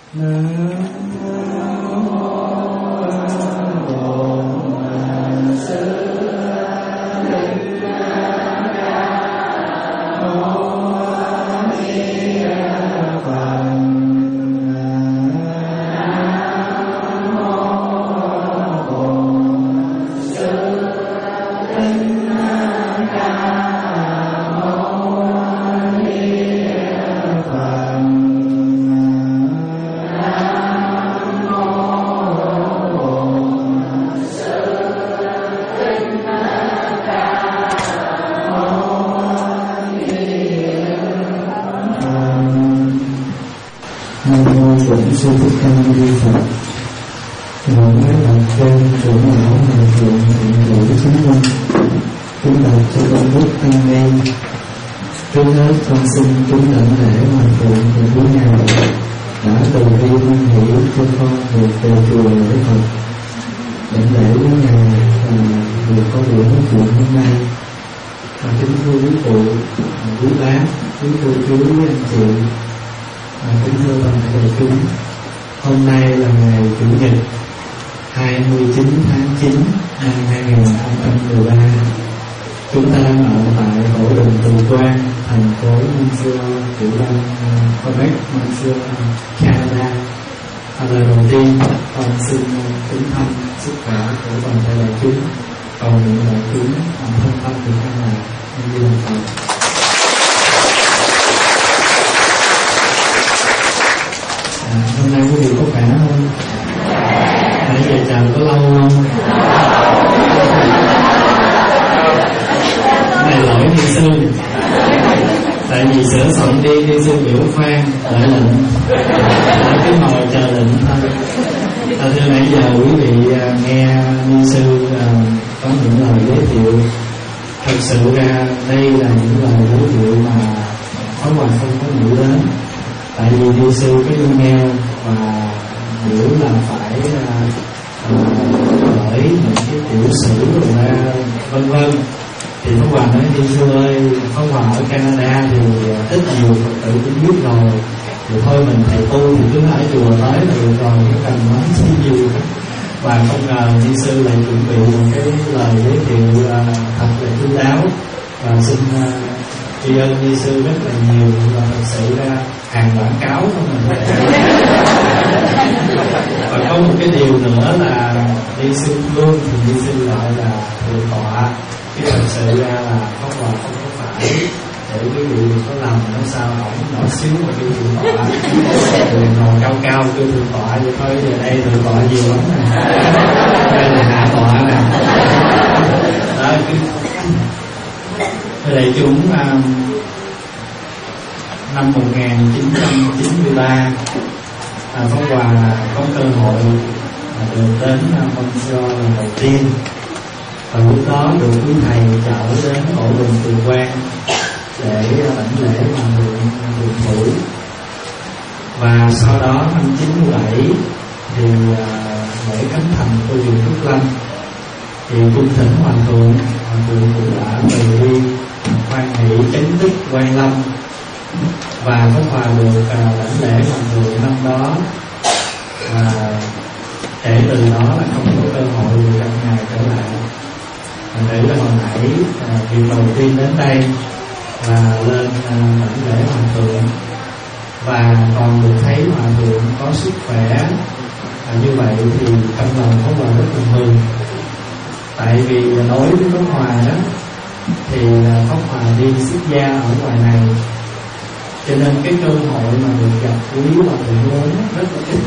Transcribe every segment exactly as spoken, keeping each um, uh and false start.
Sư Thích Ca Mâu Ni Phật. Rồi nói là trên trưởng lão Hòa Thượng Hiện Hữu Chứng Minh chúng đọc cho con bước tăng ni. Trước hết con xin kính đảnh lễ Hòa Thượng và quý ngài đã từ bi hoan hỷ cho con được về chùa lễ Phật. Đảnh lễ quý ngài và được có buổi nói chuyện hôm nay. Và kính thưa quý cụ, quý bác, quý cô chú, quý anh chị, và kính thưa toàn thể đại chúng. Hôm nay là ngày Chủ nhật hai mươi chín tháng chín năm hai nghìn không trăm mười ba. Chúng ta đang ở tại Hội Đồng Từ Quan, thành phố Montreal, tiểu bang Quebec, Montreal, Canada. Và lời đầu tiên, con xin kính thăm sức khỏe của toàn thể đại chúng, cầu nguyện đại chúng thân tâm được an lạc như là Phật. À, hôm nay quý vị có khỏe không? Nãy giờ chờ có lâu không? Cái này lỗi Ni Sư. Tại vì sửa soạn đi, Ni Sư biểu khoan, đợi lệnh. Cứ ngồi chờ lệnh thôi. À, thưa nãy giờ quý vị nghe Ni Sư có những lời giới thiệu. Thật sự ra đây là những lời giới thiệu mà Pháp Hòa không có nghĩ đến. Tại vì Ni Sư có email và biểu là phải uh, gửi những cái tiểu sử rồi ra vân vân. Thì Pháp Hòa nói Ni Sư ơi, Pháp Hòa ở Canada thì ít nhiều Phật tử cũng biết rồi. Thì thôi mình thầy tu thì cứ ở chùa tới là được rồi, không cần nói chi nhiều. Và không ngờ Ni Sư lại chuẩn bị một cái lời giới thiệu uh, thật là chu đáo. Và xin uh, tri ân Ni Sư rất là nhiều. Và thật sự ra hàng quảng cáo không mình. Và có một cái điều nữa là Ni Sư luôn thì Ni Sư gọi là thượng tọa, chứ thật sự ra là Pháp Hòa không có phải để quý vị có làm nói sao ổng nhỏ xíu mà kêu thượng tọa, rồi ngồi cao cao kêu thượng tọa vậy thôi. Giờ đây thượng tọa nhiều lắm nè, đây là hạ tọa nè. Đó, cái đại chúng um, năm một nghìn chín trăm chín mươi ba, à, Pháp Hòa có cơ hội à, được đến Montreal lần đầu tiên. Và lúc đó được quý thầy chở đến Hội Đồng Từ Quan để đảnh lễ Hòa Thượng Đường Thủ. Và sau đó năm chín mươi bảy thì à, lễ khánh thành tu viện Phước Lâm thì cung thỉnh Hòa Thượng, Hòa Thượng cũng đã từ bi hoan hỷ chánh tích Quan Lâm. Và Pháp Hòa được uh, đảnh lễ Hòa Thượng năm đó. Và kể từ đó là không có cơ hội được gặp ngài trở lại. Thành thử là hồi nãy uh, việc đầu tiên đến đây và lên uh, đảnh lễ Hòa Thượng. Và còn được thấy Hòa Thượng có sức khỏe uh, như vậy thì trong lòng Pháp Hòa rất là mừng. Tại vì đối với Pháp Hòa đó thì uh, Pháp Hòa đi xuất gia ở ngoài này, cho nên cái cơ hội mà được gặp quý Hòa Thượng lớn rất là ít.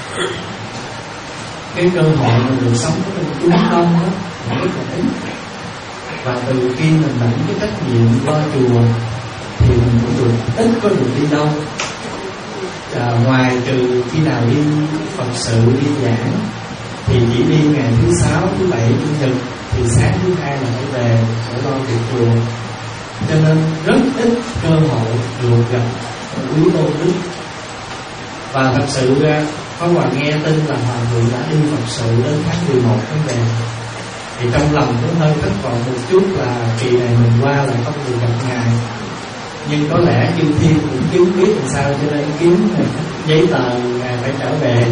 Cái cơ hội mà được sống với chúng đông đó rất là ít. Và từ khi mình lãnh cái trách nhiệm lo chùa thì mình cũng được ít có được đi đâu. À, ngoài trừ khi nào đi Phật sự, đi giảng thì chỉ đi ngày thứ sáu, thứ bảy, chủ nhật, thì sáng thứ hai là phải về để lo việc chùa. Cho nên rất ít cơ hội được gặp quý tôn đức. Và thật sự ra Pháp Hòa nghe tin là Hòa Thượng đã đi Phật sự đến tháng mười một tháng về, thì trong lòng cũng hơi thất vọng một chút là kỳ này mình qua lại không được gặp ngài. Nhưng có lẽ chư thiên cũng kiếm biết làm sao, cho nên kiếm giấy tờ ngài phải trở về.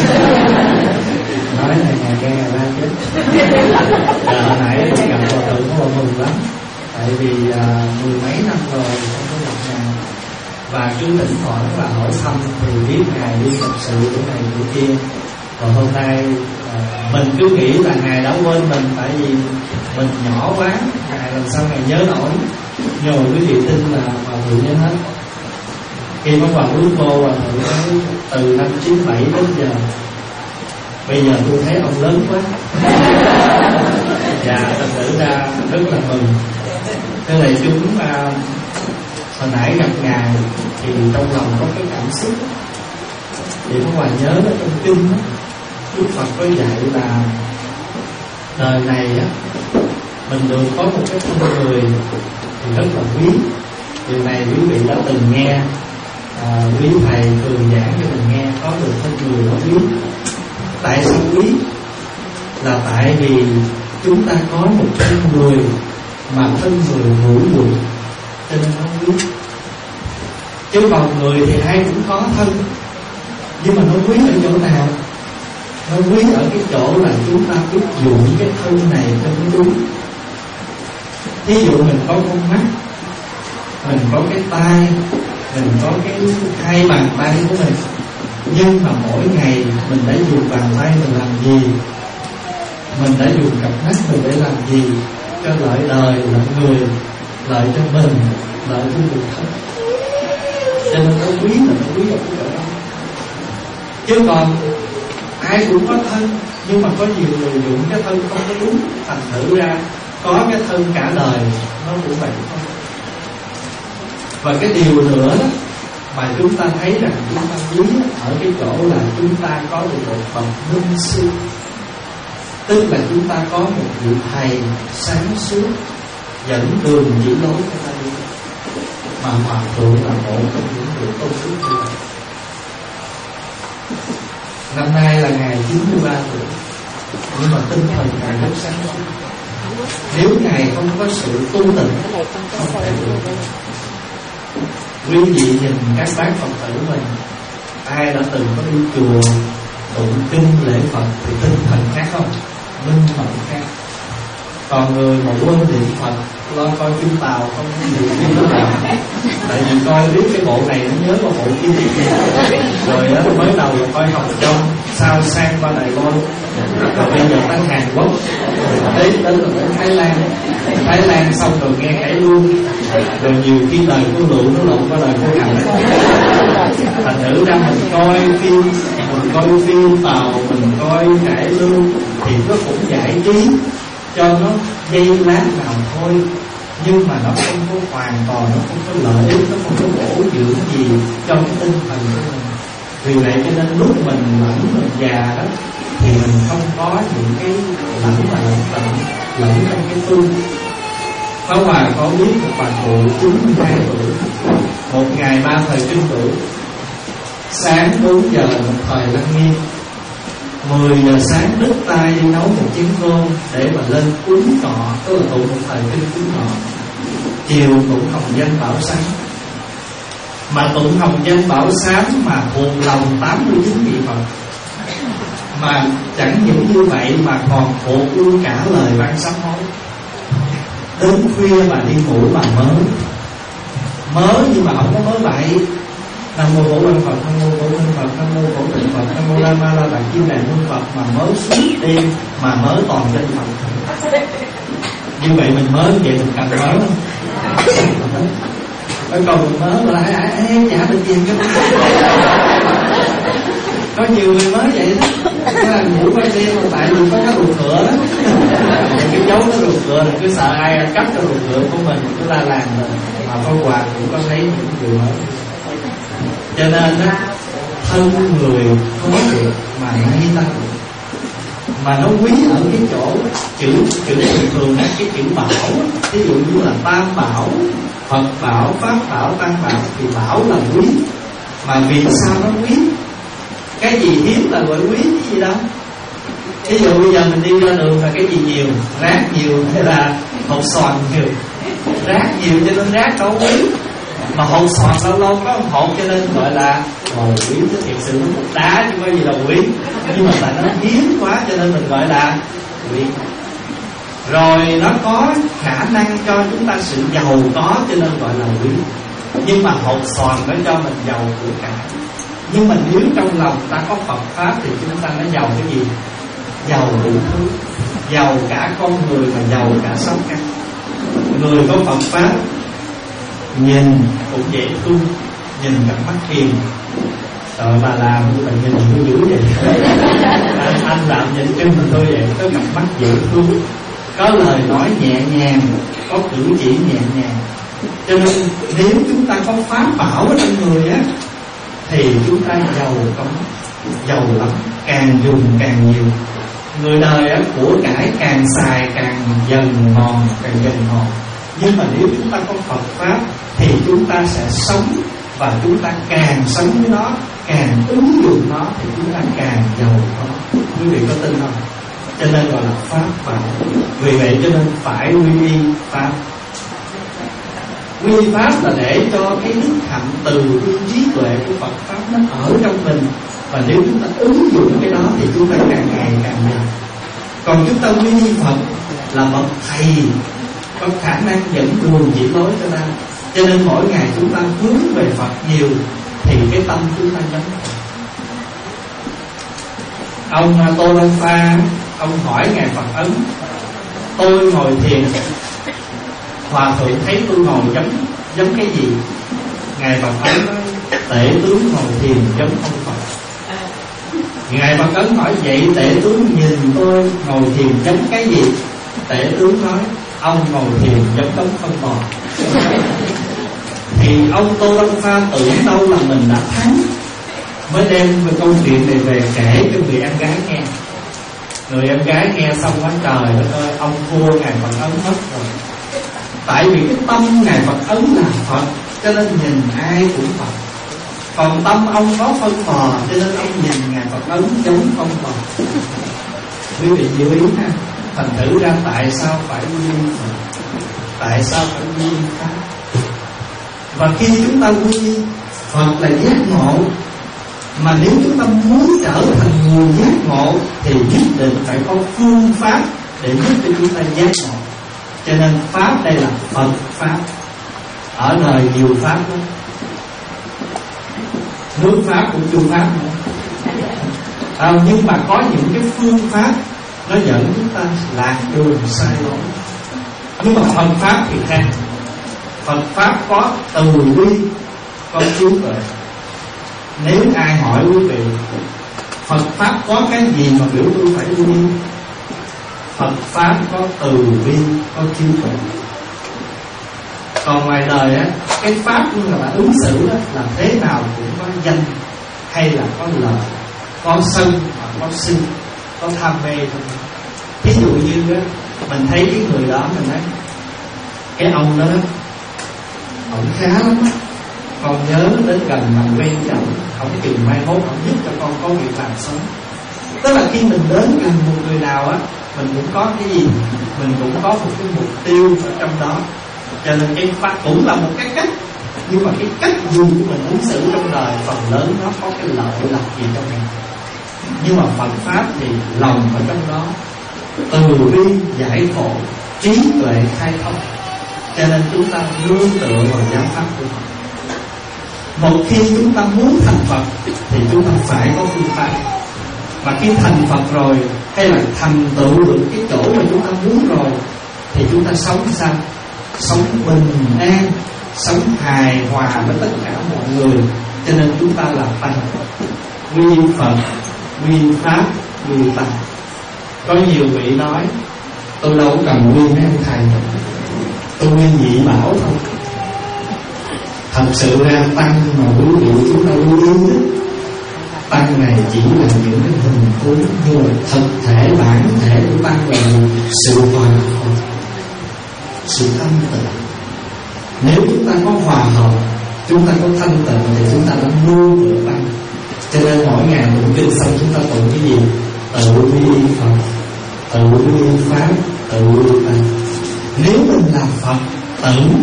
Nói là nhà nghe nhà la chết. Giờ hồi nãy gặp hòa thượng có mừng lắm, tại vì à, mười mấy năm rồi không có gặp ngài, và cứ thỉnh thoảng và hỏi thăm thì biết ngài đi thật sự chỗ này chỗ kia. Và hôm nay à, mình cứ nghĩ là ngài đã quên mình, tại vì mình nhỏ quá, ngài làm sao ngài nhớ nổi. Nhưng mà quý vị tin là hòa thượng nhớ hết. Khi mà vào bước vô, hòa thượng nói từ năm chín bảy đến giờ, bây giờ tôi thấy ông lớn quá. Dạ, thật sự ra rất là mừng. Thế này chúng à, hồi nãy gặp ngài thì trong lòng có cái cảm xúc. Thì có Hòa nhớ đó, trong kinh đó, Đức Phật có dạy là đời này á, mình được có một cái thân người thì rất là quý. Điều này quý vị đã từng nghe à, quý thầy thường giảng cho mình nghe, có được thân người nó quý. Tại sao quý? Là tại vì chúng ta có một thân người mà thân người hữu dụng, cho nên nó quý. Chứ còn người thì ai cũng có thân, nhưng mà nó quý ở chỗ nào? Nó quý ở cái chỗ là chúng ta biết dụng cái thân này cho nó đúng. Ví dụ mình có con mắt, mình có cái tai, mình có cái hai bàn tay của mình, nhưng mà mỗi ngày mình đã dùng bàn tay mình làm gì? Mình đã dùng cặp mắt mình để làm gì? Cho lợi đời, lợi người, lợi cho mình, lợi cho người thân. Cho nên nó quý là nó quý ở cái chỗ đó. Chứ còn ai cũng có thân, nhưng mà có nhiều người dùng cái thân không có đúng, thành thử ra có cái thân cả đời nó cũng vậy thôi. Và cái điều nữa đó mà chúng ta thấy rằng chúng ta quý ở cái chỗ là chúng ta có được một bậc minh sư, tức là chúng ta có một vị thầy sáng suốt dẫn đường chỉ lối cho ta đi. Mà Hòa thượng là một trong những vị tôn đức như vậy. Năm nay là ngày chín mươi ba tuổi, nhưng mà tinh thần ngài rất sáng suốt. Nếu ngài không có sự tu tịnh, không thể được. Quý vị nhìn các bác Phật tử mình, ai đã từng có đi chùa tụng kinh lễ Phật thì tinh thần khác không? Minh mẫn khác. Còn người mà quên niệm Phật, lo coi phim Tàu không niệm phim đó nào. Tại vì coi biết cái bộ này nó nhớ vào bộ kia. Rồi đó, mới đầu là coi Hồng Kông, sau sang qua Đài Loan, rồi bây giờ tới Hàn Quốc, đến đến là đến Thái Lan. Thái Lan xong rồi nghe cải luôn. Rồi nhiều khi lời của Lụ nó lộn qua lời của Hạnh. Thành thử ra mình coi phim, mình coi phim Tàu, mình coi cải lương thì nó cũng giải trí cho nó giây lát nào thôi, nhưng mà nó không có hoàn toàn, nó không có lợi ích, nó không có bổ dưỡng gì cho cái tinh thần của mình. Vì vậy cho nên lúc mình lẫn mình già đó thì mình không có những cái lẫn mà lẫn tận lẫn trong cái tu. Pháp Hòa có biết một bà cụ chín mươi hai tuổi, một ngày ba thời kinh tuổi, sáng bốn giờ một thời lăng nghiêm, mười giờ sáng đứt tay đi nấu một chén cơm để mà lên cúng cọ, tức là tụng một thời kinh cúng cọ. Chiều tụng hồng danh bảo sáng, mà tụng hồng danh bảo sáng mà thuộc lòng tám mươi chín vị Phật. Mà chẳng những như vậy mà còn thuộc luôn cả lời ban sám hối. Đến khuya mà đi ngủ mà mớ mớ nhưng mà không có mớ bậy. Nam mô Bổn Quan Phật, Nam mô Bổn Quan Phật, Nam mô Bổn Tịnh Phật, Nam mô La Ma La Tạng Kim Đàn Hương Phật, mà mớ suốt đêm mà mớ toàn danh Phật. Như vậy mình mớ vậy mình cần mớ không? Cái câu mình mớ là ai ai trả được tiền cái có nhiều người mới vậy đó. Cái là ngủ quay đêm mà tại vì có cái ruột cửa đó. Cái dấu cái ruột cửa là cứ sợ ai cắt cái ruột cửa của mình, cứ la làng rồi. Mà Pháp Hòa cũng có thấy những điều mới. Cho nên á, thân người không được mà nay ta được. Mà nó quý ở cái chỗ chữ chữ thường thường á, cái chữ bảo, ví dụ như là Tam Bảo, Phật Bảo, Pháp Bảo, Tăng Bảo thì bảo là quý. Mà vì sao nó quý? Cái gì hiếm là gọi quý, cái gì đâu. Ví dụ bây giờ mình đi ra đường là cái gì nhiều? Rác nhiều hay là hột xoàn nhiều? Rác nhiều cho nên rác đâu quý. Mà hột xoàn lâu lâu có một hột cho nên gọi là bầu quý, chứ thiệt sự nó một đá chứ không có gì là quý. Nhưng mà tại nó hiếm quá cho nên mình gọi là quý. Rồi nó có khả năng cho chúng ta sự giàu có cho nên gọi là quý. Nhưng mà hột xoàn nó cho mình giàu của cải. Nhưng mà nếu trong lòng ta có Phật Pháp thì chúng ta nó giàu cái gì? Giàu đủ thứ. Giàu cả con người mà giàu cả sáu căn. Người có Phật Pháp nhìn cũng dễ thương, nhìn cặp mắt hiền. Rồi bà làm như bà nhìn tôi dữ vậy. anh, anh làm nhìn chân tôi vậy. Có cặp mắt dễ thương, có lời nói nhẹ nhàng, có cử chỉ nhẹ nhàng. Cho nên nếu chúng ta có pháp bảo ở trong người á thì chúng ta giàu có, giàu lắm, càng dùng càng nhiều. Người đời á, của cải càng xài càng dần mòn, càng dần mòn. Nhưng mà nếu chúng ta có Phật Pháp thì chúng ta sẽ sống, và chúng ta càng sống với nó, càng ứng dụng nó thì chúng ta càng giàu có. Quý vị có tin không? Cho nên gọi là Pháp bảo. Vì vậy cho nên phải quy y Pháp. Quy y Pháp là để cho cái đức hạnh từ bi trí tuệ của Phật Pháp nó ở trong mình. Và nếu chúng ta ứng dụng cái đó thì chúng ta càng ngày càng giàu. Còn chúng ta quy y Phật là bậc thầy có khả năng dẫn đường chỉ lối cho ta. Cho nên mỗi ngày chúng ta hướng về Phật nhiều thì cái tâm chúng ta nhắm. Ông Tô Long Pha, ông hỏi Ngài Phật Ấn: tôi ngồi thiền, Hòa thượng thấy tôi ngồi giống giống cái gì? Ngài Phật Ấn nói: tể tướng ngồi thiền giống ông Phật. Ngài Phật Ấn hỏi: vậy tể tướng nhìn tôi ngồi thiền giống cái gì? Tể tướng nói: ông ngồi thiền giống đống phân bò. Thì ông Tô Long Pha tưởng đâu là mình đã thắng, mới đem cái câu chuyện này về kể cho người em gái nghe. Người em gái nghe xong nói: trời đất ơi, ông thua Ngài Phật Ấn mất rồi. Tại vì cái tâm Ngài Phật Ấn là Phật, cho nên nhìn ai cũng Phật. Còn tâm ông có phân bò, cho nên ông nhìn Ngài Phật Ấn giống phân bò. Quý vị lưu ý ha. Thành thử ra tại sao phải quy y Phật, tại sao phải quy y Pháp. Và khi chúng ta quy y Phật là giác ngộ, mà nếu chúng ta muốn trở thành người giác ngộ thì nhất định phải có phương pháp để giúp cho chúng ta giác ngộ. Cho nên Pháp đây là Phật Pháp. Ở đời nhiều Pháp lắm, nước Pháp cũng chu Pháp nữa. À, nhưng mà có những cái phương pháp nó dẫn chúng ta lạc đường sai lối. Nhưng mà Phật Pháp thì khác. Phật Pháp có từ bi, có trí tuệ. Nếu ai hỏi quý vị Phật Pháp có cái gì mà biểu tôi phải quy y? Phật Pháp có từ bi, có trí tuệ. Còn ngoài đời á, cái Pháp như là ứng xử đó, là thế nào cũng có danh hay là có lợi, có sân hoặc có si, có tham mê thôi. Ví dụ như đó, mình thấy cái người đó, mình nói cái ông đó đó, ông khá lắm đó. Con nhớ đến gần mà quen chồng, không chừng mai mốt ông giúp cho con có việc làm sống. Tức là khi mình đến gần một người nào á, mình cũng có cái gì, mình cũng có một cái mục tiêu ở trong đó. Cho nên cái Pháp cũng là một cái cách. Nhưng mà cái cách dùng của mình ứng xử trong đời phần lớn nó có cái lợi lộc gì trong mình. Nhưng mà Phật Pháp thì lòng ở trong đó, từ bi giải khổ, trí tuệ khai thông. Cho nên chúng ta nương tựa vào giáo pháp của Phật. Một khi chúng ta muốn thành Phật thì chúng ta phải có phương pháp. Và khi thành Phật rồi, hay là thành tựu được cái chỗ mà chúng ta muốn rồi, thì chúng ta sống sao? Sống bình an, sống hài hòa với tất cả mọi người. Cho nên chúng ta là Tăng. Quy Phật, quy Pháp, quy Tăng. Có nhiều vị nói: tôi đâu có cần quy mấy ông thầy, tôi quy nhị bảo thôi. Thật sự ra Tăng mà quý vị chúng ta lưu ý, Tăng này chỉ là những cái hình tướng, nhưng mà thực thể bản thể của Tăng là sự hòa hợp, sự thanh tịnh. Nếu chúng ta có hòa hợp, chúng ta có thanh tịnh thì chúng ta đã nuôi được Tăng. Cho nên mỗi ngày tụng kinh xong chúng ta tụng cái gì? Tự quy Phật, tự quy Pháp, tự quy Tăng. Nếu mình là Phật tử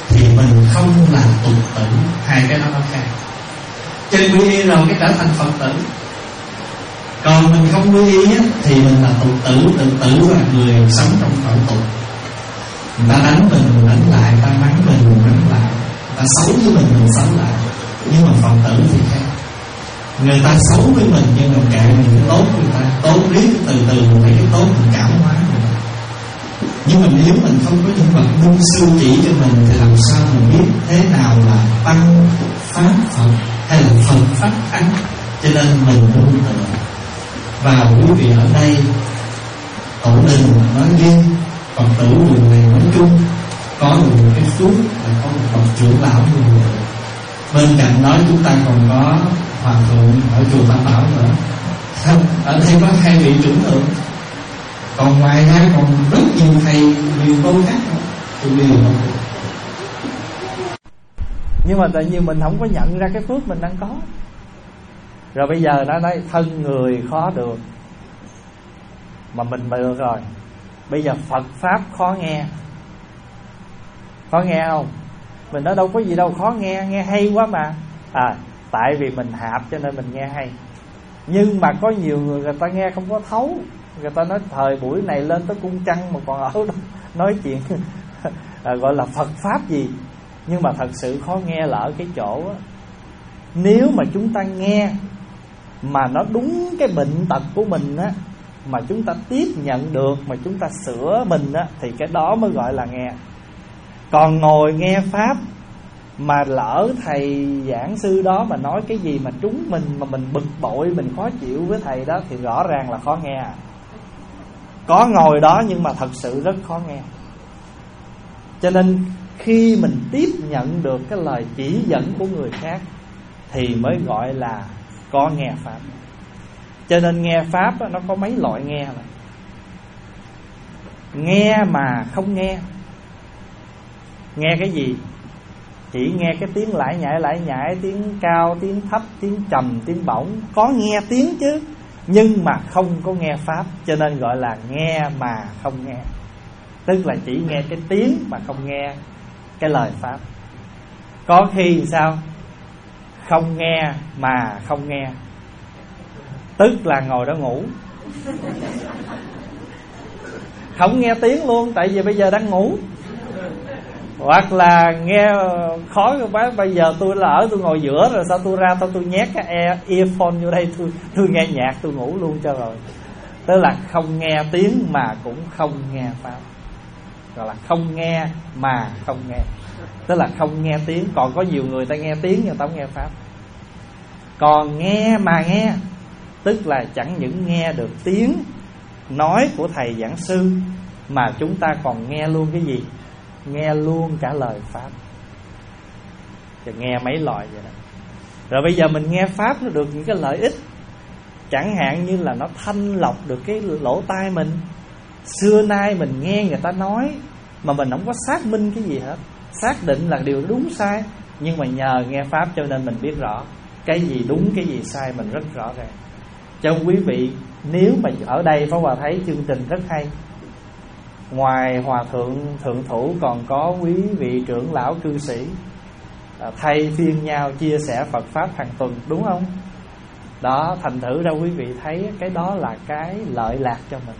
thì mình không là tục tử. Hai cái đó nó khác. Trên quy y rồi cái trở thành Phật tử. Còn mình không quy y á, thì mình là tục tử. Tục tử là người sống trong cõi tục. Người ta đánh mình, mình đánh lại. Người ta mắng mình, mình mắng lại. Người ta xấu với mình, mình xấu lại. Nhưng mà Phật tử thì khác. Người ta xấu với mình nhưng mà kệ mình cái tốt người ta. Tốt riết từ từ mình thấy cái tốt mình cảm hóa người ta. Nhưng mà nếu mình không có những bậc minh sư chỉ cho mình thì làm sao mình biết thế nào là tăng pháp Phật hay là Phật pháp thánh. Cho nên mình nương tựa và quý vị ở đây, tổ đình nói riêng, Phật tử vùng này nói chung, có được một cái phước là có một bậc trưởng lão như vậy. Bên cạnh đó chúng ta còn có hòa thượng ở chùa Tam Bảo nữa. Ở đây có hai vị trưởng thượng. Còn ngoài ra còn rất nhiều thầy, nhiều cô khác nữa. Tôi biết không? Nhưng mà tự nhiên mình không có nhận ra cái phước mình đang có. Rồi bây giờ nó nói thân người khó được, mà mình mà được rồi. Bây giờ Phật Pháp khó nghe. Khó nghe không? Mình nói đâu có gì đâu khó nghe, nghe hay quá mà. À, tại vì mình hạp cho nên mình nghe hay. Nhưng mà có nhiều người người ta nghe không có thấu. Người ta nói thời buổi này lên tới cung trăng mà còn ở đó nói chuyện à, gọi là Phật Pháp gì. Nhưng mà thật sự khó nghe là ở cái chỗ á, nếu mà chúng ta nghe mà nó đúng cái bệnh tật của mình á, mà chúng ta tiếp nhận được, mà chúng ta sửa mình á, thì cái đó mới gọi là nghe. Còn ngồi nghe Pháp mà lỡ thầy giảng sư đó mà nói cái gì mà trúng mình, mà mình bực bội, mình khó chịu với thầy đó, thì rõ ràng là khó nghe à. Có ngồi đó nhưng mà thật sự rất khó nghe. Cho nên khi mình tiếp nhận được cái lời chỉ dẫn của người khác thì mới gọi là có nghe Pháp. Cho nên nghe Pháp đó, nó có mấy loại nghe này. Nghe mà không nghe. Nghe cái gì? Chỉ nghe cái tiếng lải nhải lải nhải, tiếng cao, tiếng thấp, tiếng trầm, tiếng bổng. Có nghe tiếng chứ, nhưng mà không có nghe Pháp. Cho nên gọi là nghe mà không nghe. Tức là chỉ nghe cái tiếng mà không nghe cái lời Pháp. Có khi sao? Không nghe mà không nghe, tức là ngồi đó ngủ. Không nghe tiếng luôn, tại vì bây giờ đang ngủ. Hoặc là nghe khó quá, bây giờ tôi lỡ tôi ngồi giữa rồi sao tôi ra tôi, tôi nhét cái earphone vô đây, tôi, tôi nghe nhạc tôi ngủ luôn cho rồi. Tức là không nghe tiếng mà cũng không nghe Pháp. Gọi là không nghe mà không nghe, tức là không nghe tiếng. Còn có nhiều người ta nghe tiếng nhưng ta không nghe Pháp. Còn nghe mà nghe, tức là chẳng những nghe được tiếng nói của thầy giảng sư, mà chúng ta còn nghe luôn cái gì? Nghe luôn cả lời Pháp. Thì nghe mấy loại vậy đó. Rồi bây giờ mình nghe Pháp nó được những cái lợi ích. Chẳng hạn như là nó thanh lọc được cái lỗ tai mình. Xưa nay mình nghe người ta nói mà mình không có xác minh cái gì hết, xác định là điều đúng sai. Nhưng mà nhờ nghe Pháp cho nên mình biết rõ cái gì đúng cái gì sai, mình rất rõ ràng. Cho quý vị, nếu mà ở đây Pháp Hòa thấy chương trình rất hay. Ngoài Hòa Thượng Thượng Thủ còn có quý vị trưởng lão cư sĩ thay phiên nhau chia sẻ Phật Pháp hàng tuần, đúng không? Đó, thành thử ra quý vị thấy cái đó là cái lợi lạc cho mình.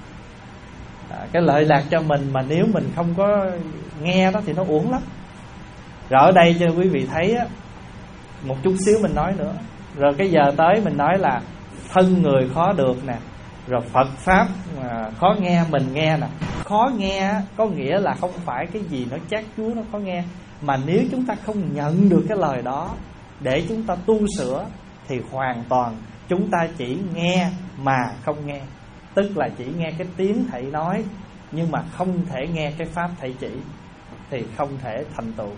à, Cái lợi lạc cho mình mà nếu mình không có nghe đó thì nó uổng lắm. Rồi ở đây cho quý vị thấy á, một chút xíu mình nói nữa. Rồi cái giờ tới mình nói là thân người khó được nè, rồi Phật Pháp mà khó nghe, mình nghe nè. Khó nghe có nghĩa là không phải cái gì nó chát chúa nó khó nghe, mà nếu chúng ta không nhận được cái lời đó để chúng ta tu sửa thì hoàn toàn chúng ta chỉ nghe mà không nghe. Tức là chỉ nghe cái tiếng thầy nói nhưng mà không thể nghe cái Pháp thầy chỉ, thì không thể thành tựu.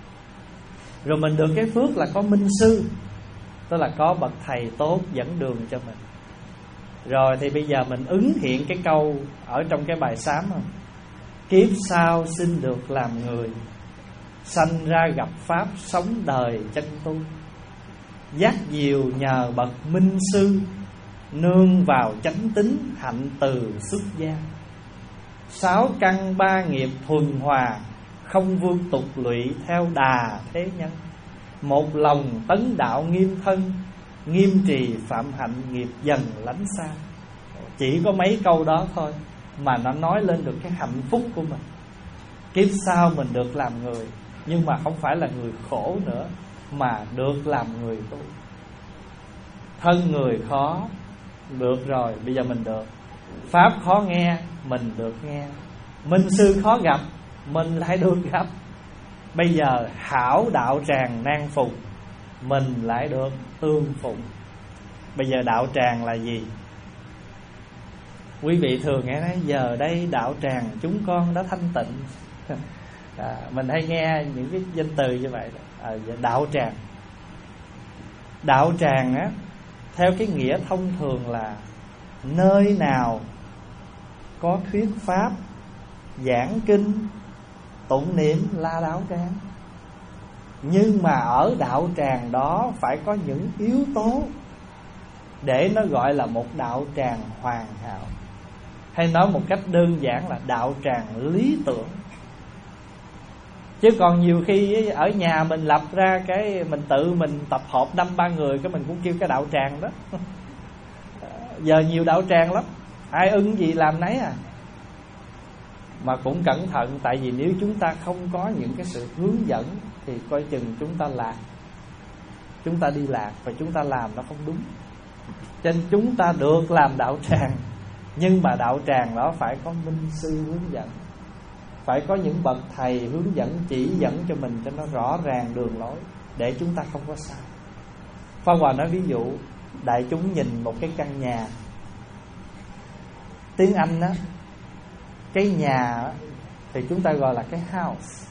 Rồi mình được cái phước là có minh sư, tức là có bậc thầy tốt dẫn đường cho mình. Rồi thì bây giờ mình ứng hiện cái câu ở trong cái bài sám không? Kiếp sau xin được làm người, sanh ra gặp Pháp sống đời chân tu. Giác diệu nhờ bậc minh sư, nương vào chánh tín hạnh từ xuất gia. Sáu căn ba nghiệp thuần hòa, không vương tục lụy theo đà thế nhân. Một lòng tấn đạo nghiêm thân, nghiêm trì phạm hạnh nghiệp dần lánh xa. Chỉ có mấy câu đó thôi mà nó nói lên được cái hạnh phúc của mình. Kiếp sau mình được làm người, nhưng mà không phải là người khổ nữa, mà được làm người tu. Thân người khó, được rồi, bây giờ mình được. Pháp khó nghe, mình được nghe. Minh sư khó gặp, mình lại được gặp. Bây giờ hảo đạo tràng nan phùng, mình lại được tương phùng. Bây giờ đạo tràng là gì? Quý vị thường nghe nói giờ đây đạo tràng chúng con đã thanh tịnh. à, Mình hay nghe những cái danh từ như vậy. à, Đạo tràng Đạo tràng á, theo cái nghĩa thông thường là nơi nào có thuyết pháp, giảng kinh, tụng niệm là đạo tràng. Nhưng mà ở đạo tràng đó phải có những yếu tố để nó gọi là một đạo tràng hoàn hảo. Hay nói một cách đơn giản là đạo tràng lý tưởng. Chứ còn nhiều khi ở nhà mình lập ra cái mình tự mình tập hợp năm ba người, cái mình cũng kêu cái đạo tràng đó. Giờ nhiều đạo tràng lắm, ai ưng gì làm nấy à. Mà cũng cẩn thận, tại vì nếu chúng ta không có những cái sự hướng dẫn thì coi chừng chúng ta lạc. Chúng ta đi lạc và chúng ta làm nó không đúng. Cho nên chúng ta được làm đạo tràng, nhưng mà đạo tràng đó phải có minh sư hướng dẫn, phải có những bậc thầy hướng dẫn, chỉ dẫn cho mình cho nó rõ ràng đường lối, để chúng ta không có sai. Pháp Hòa nói ví dụ, đại chúng nhìn một cái căn nhà, tiếng Anh đó, cái nhà thì chúng ta gọi là cái house.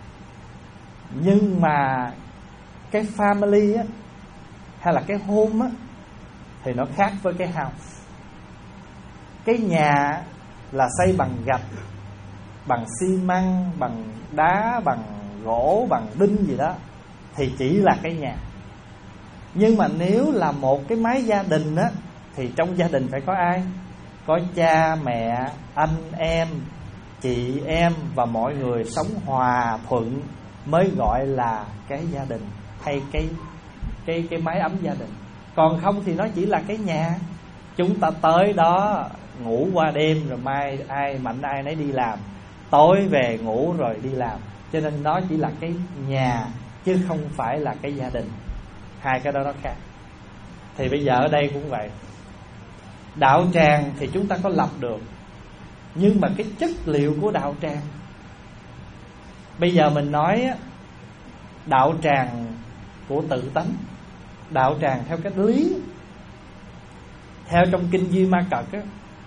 Nhưng mà cái family á, hay là cái home á, thì nó khác với cái house. Cái nhà là xây bằng gạch, bằng xi măng, bằng đá, bằng gỗ, bằng đinh gì đó, thì chỉ là cái nhà. Nhưng mà nếu là một cái mái gia đình á, thì trong gia đình phải có ai? Có cha, mẹ, anh em, chị em và mọi người sống hòa thuận mới gọi là cái gia đình, hay cái cái cái mái ấm gia đình. Còn không thì nó chỉ là cái nhà. Chúng ta tới đó ngủ qua đêm, rồi mai ai mạnh ai nấy đi làm, tối về ngủ rồi đi làm. Cho nên nó chỉ là cái nhà, chứ không phải là cái gia đình. Hai cái đó nó khác. Thì bây giờ ở đây cũng vậy. Đạo tràng thì chúng ta có lập được, nhưng mà cái chất liệu của đạo tràng, bây giờ mình nói đạo tràng của tự tánh, đạo tràng theo cái lý. Theo trong kinh Duy Ma Cật á,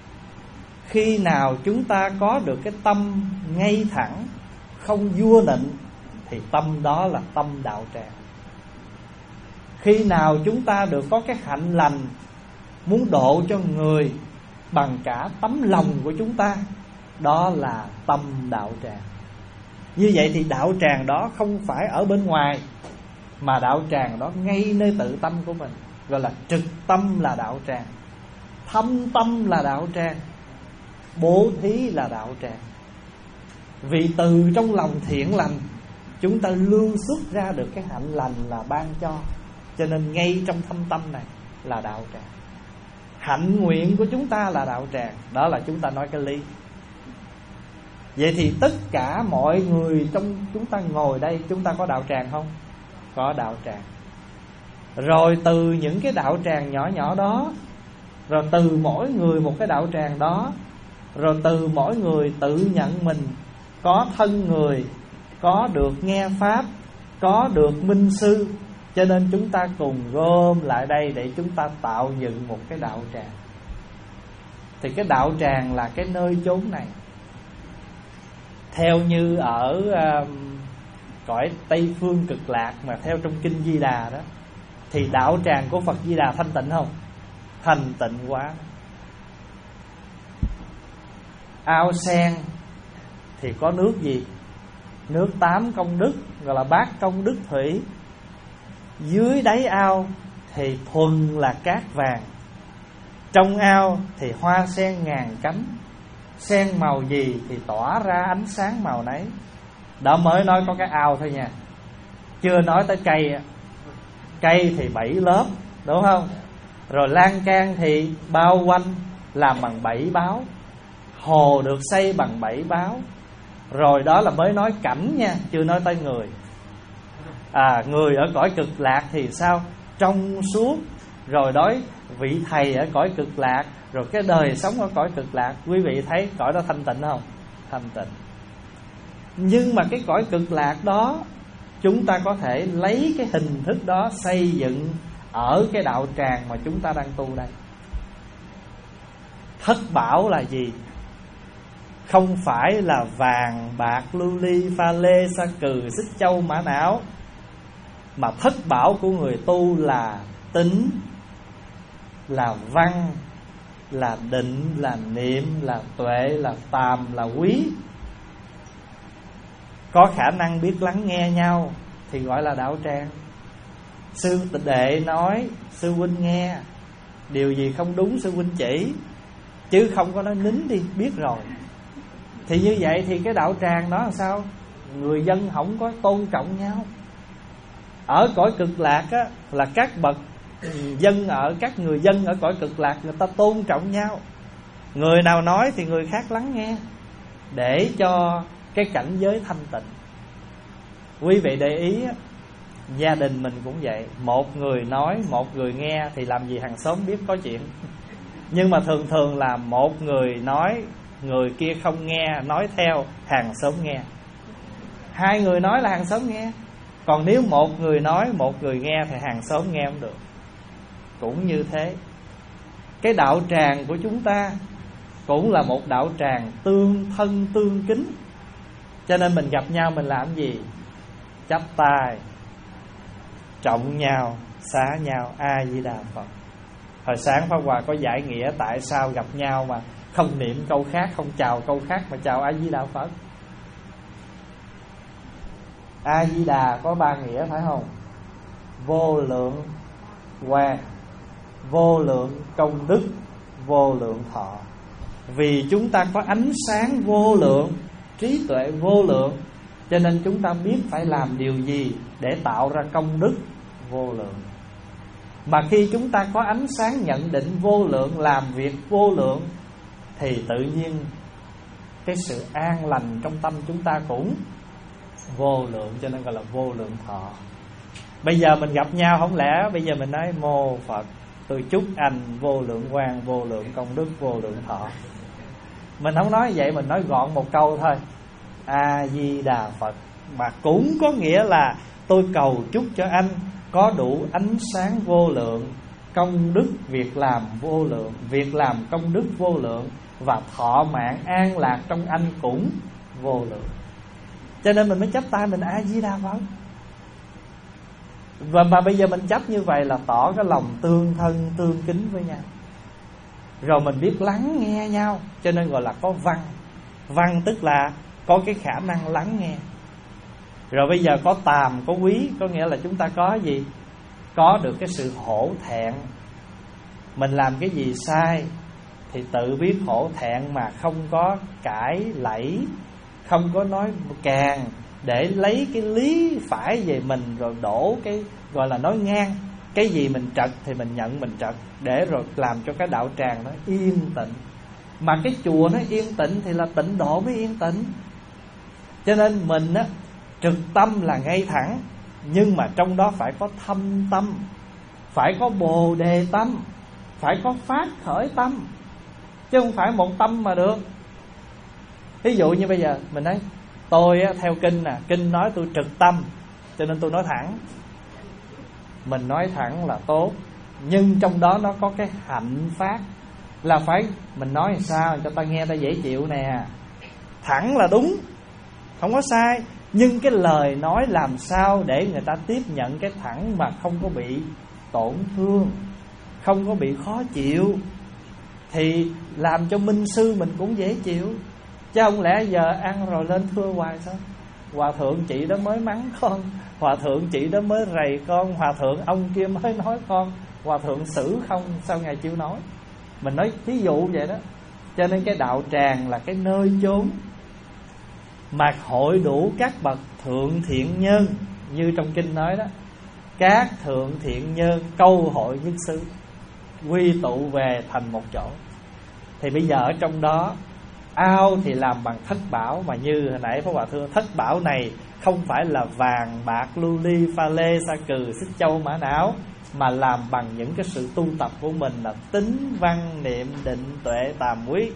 khi nào chúng ta có được cái tâm ngay thẳng, không vua nịnh, thì tâm đó là tâm đạo tràng. Khi nào chúng ta được có cái hạnh lành, muốn độ cho người bằng cả tấm lòng của chúng ta, đó là tâm đạo tràng. Như vậy thì đạo tràng đó không phải ở bên ngoài, mà đạo tràng đó ngay nơi tự tâm của mình, gọi là trực tâm là đạo tràng, thâm tâm là đạo tràng, bố thí là đạo tràng. Vì từ trong lòng thiện lành chúng ta lưu xuất ra được cái hạnh lành là ban cho. Cho nên ngay trong thâm tâm này là đạo tràng. Hạnh nguyện của chúng ta là đạo tràng. Đó là chúng ta nói cái lý. Vậy thì tất cả mọi người trong chúng ta ngồi đây, chúng ta có đạo tràng không? Có đạo tràng. Rồi từ những cái đạo tràng nhỏ nhỏ đó, rồi từ mỗi người một cái đạo tràng đó, rồi từ mỗi người tự nhận mình có thân người, có được nghe pháp, có được minh sư. Cho nên chúng ta cùng gom lại đây để chúng ta tạo dựng một cái đạo tràng. Thì cái đạo tràng là cái nơi chốn này. Theo như ở uh, cõi Tây Phương Cực Lạc, mà theo trong kinh Di Đà đó, thì đạo tràng của Phật Di Đà thanh tịnh không? Thanh tịnh quá. Ao sen thì có nước gì? Nước tám công đức, gọi là bát công đức thủy. Dưới đáy ao thì thuần là cát vàng. Trong ao thì hoa sen ngàn cánh. Sen màu gì thì tỏa ra ánh sáng màu nấy. Đó mới nói có cái ao thôi nha, chưa nói tới cây. Cây thì bảy lớp, đúng không? Rồi lan can thì bao quanh làm bằng bảy báo, hồ được xây bằng bảy báo. Rồi đó là mới nói cảnh nha, chưa nói tới người. À, người ở cõi cực lạc thì sao? Trong suốt. Rồi đối vị thầy ở cõi cực lạc, rồi cái đời sống ở cõi cực lạc, quý vị thấy cõi đó thanh tịnh không? Thanh tịnh. Nhưng mà cái cõi cực lạc đó, chúng ta có thể lấy cái hình thức đó xây dựng ở cái đạo tràng mà chúng ta đang tu đây. Thất bảo là gì? Không phải là vàng, bạc, lưu ly, pha lê, sa cừ, xích châu, mã não, mà thất bảo của người tu là tính, là văn, là định, là niệm, là tuệ, là tàm, là quý. Có khả năng biết lắng nghe nhau thì gọi là đạo tràng. Sư đệ nói, sư huynh nghe, điều gì không đúng sư huynh chỉ, chứ không có nói nín đi, biết rồi. Thì như vậy thì cái đạo tràng đó là sao? Người dân không có tôn trọng nhau. Ở cõi cực lạc á, là các bậc dân ở các người dân ở cõi cực lạc, người ta tôn trọng nhau. Người nào nói thì người khác lắng nghe, để cho cái cảnh giới thanh tịnh. Quý vị để ý á, gia đình mình cũng vậy. Một người nói, một người nghe thì làm gì hàng xóm biết có chuyện. Nhưng mà thường thường là một người nói, người kia không nghe, nói theo, hàng xóm nghe. Hai người nói là hàng xóm nghe. Còn nếu một người nói, một người nghe thì hàng xóm nghe không được. Cũng như thế, cái đạo tràng của chúng ta cũng là một đạo tràng tương thân tương kính. Cho nên mình gặp nhau mình làm gì? Chắp tay, trọng nhau, xá nhau, A Di Đà Phật. Hồi sáng Pháp Hòa có giải nghĩa tại sao gặp nhau mà không niệm câu khác, không chào câu khác mà chào A Di Đà Phật. A Di Đà có ba nghĩa phải không? Vô lượng quang, vô lượng công đức, vô lượng thọ. Vì chúng ta có ánh sáng vô lượng, trí tuệ vô lượng, cho nên chúng ta biết phải làm điều gì để tạo ra công đức vô lượng. Mà khi chúng ta có ánh sáng nhận định vô lượng, làm việc vô lượng, thì tự nhiên cái sự an lành trong tâm chúng ta cũng vô lượng, cho nên gọi là vô lượng thọ. Bây giờ mình gặp nhau không lẽ bây giờ mình nói mô Phật, tôi chúc anh vô lượng quang, vô lượng công đức, vô lượng thọ. Mình không nói vậy, mình nói gọn một câu thôi, A Di Đà Phật. Mà cũng có nghĩa là tôi cầu chúc cho anh có đủ ánh sáng vô lượng, công đức việc làm vô lượng, việc làm công đức vô lượng, và thọ mạng an lạc trong anh cũng vô lượng. Cho nên mình mới chắp tay mình A Di Đà Phật. Và mà bây giờ mình chấp như vậy là tỏ cái lòng tương thân tương kính với nhau. Rồi mình biết lắng nghe nhau, cho nên gọi là có văn. Văn tức là có cái khả năng lắng nghe. Rồi bây giờ có tàm, có quý, có nghĩa là chúng ta có gì? Có được cái sự hổ thẹn. Mình làm cái gì sai thì tự biết hổ thẹn mà không có cãi lẫy, không có nói càng, để lấy cái lý phải về mình rồi đổ cái gọi là nói ngang. Cái gì mình trật thì mình nhận mình trật, để rồi làm cho cái đạo tràng nó yên tĩnh. Mà cái chùa nó yên tĩnh thì là tịnh độ mới yên tĩnh. Cho nên mình á, trực tâm là ngay thẳng, nhưng mà trong đó phải có thâm tâm, phải có bồ đề tâm, phải có phát khởi tâm, chứ không phải một tâm mà được. Ví dụ như bây giờ mình nói tôi á, theo kinh nè, kinh nói tôi trực tâm, cho nên tôi nói thẳng. Mình nói thẳng là tốt, nhưng trong đó nó có cái hạnh phát, là phải mình nói làm sao cho ta nghe ta dễ chịu nè. Thẳng là đúng, không có sai, nhưng cái lời nói làm sao để người ta tiếp nhận cái thẳng mà không có bị tổn thương, không có bị khó chịu, thì làm cho minh sư mình cũng dễ chịu. Chứ không lẽ giờ ăn rồi lên thưa hoài sao? Hòa thượng chị đó mới mắng con, hòa thượng chị đó mới rầy con, hòa thượng ông kia mới nói con, hòa thượng xử không, sao ngài chịu nói? Mình nói ví dụ vậy đó. Cho nên cái đạo tràng là cái nơi chốn mà hội đủ các bậc thượng thiện nhân, như trong kinh nói đó, các thượng thiện nhân câu hội nhất xứ, quy tụ về thành một chỗ. Thì bây giờ ở trong đó, ao thì làm bằng thất bảo, mà như hồi nãy Pháp Hòa thưa, thất bảo này không phải là vàng, bạc, lưu ly, pha lê, sa cừ, xích châu, mã não, mà làm bằng những cái sự tu tập của mình là tín, văn, niệm, định, tuệ, tàm, quý.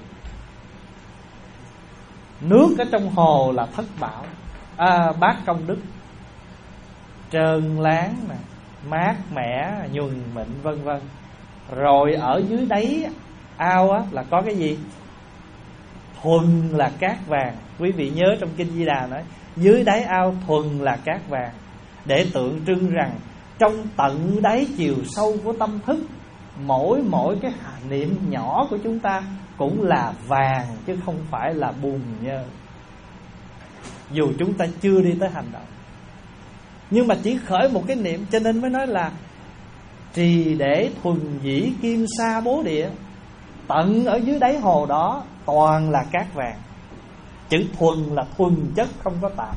Nước ở trong hồ là thất bảo, à, bát công đức, trơn láng nè, mát mẻ, nhuần mịn, vân vân. Rồi ở dưới đáy ao á, là có cái gì? Thuần là cát vàng. Quý vị nhớ trong kinh Di Đà nói, dưới đáy ao thuần là cát vàng, để tượng trưng rằng trong tận đáy chiều sâu của tâm thức, mỗi mỗi cái niệm nhỏ của chúng ta cũng là vàng, chứ không phải là bùn nhơ, dù chúng ta chưa đi tới hành động. Nhưng mà chỉ khởi một cái niệm, cho nên mới nói là trì để thuần dĩ kim sa bố địa. Tận ở dưới đáy hồ đó toàn là cát vàng. Chữ thuần là thuần chất, không có tạp.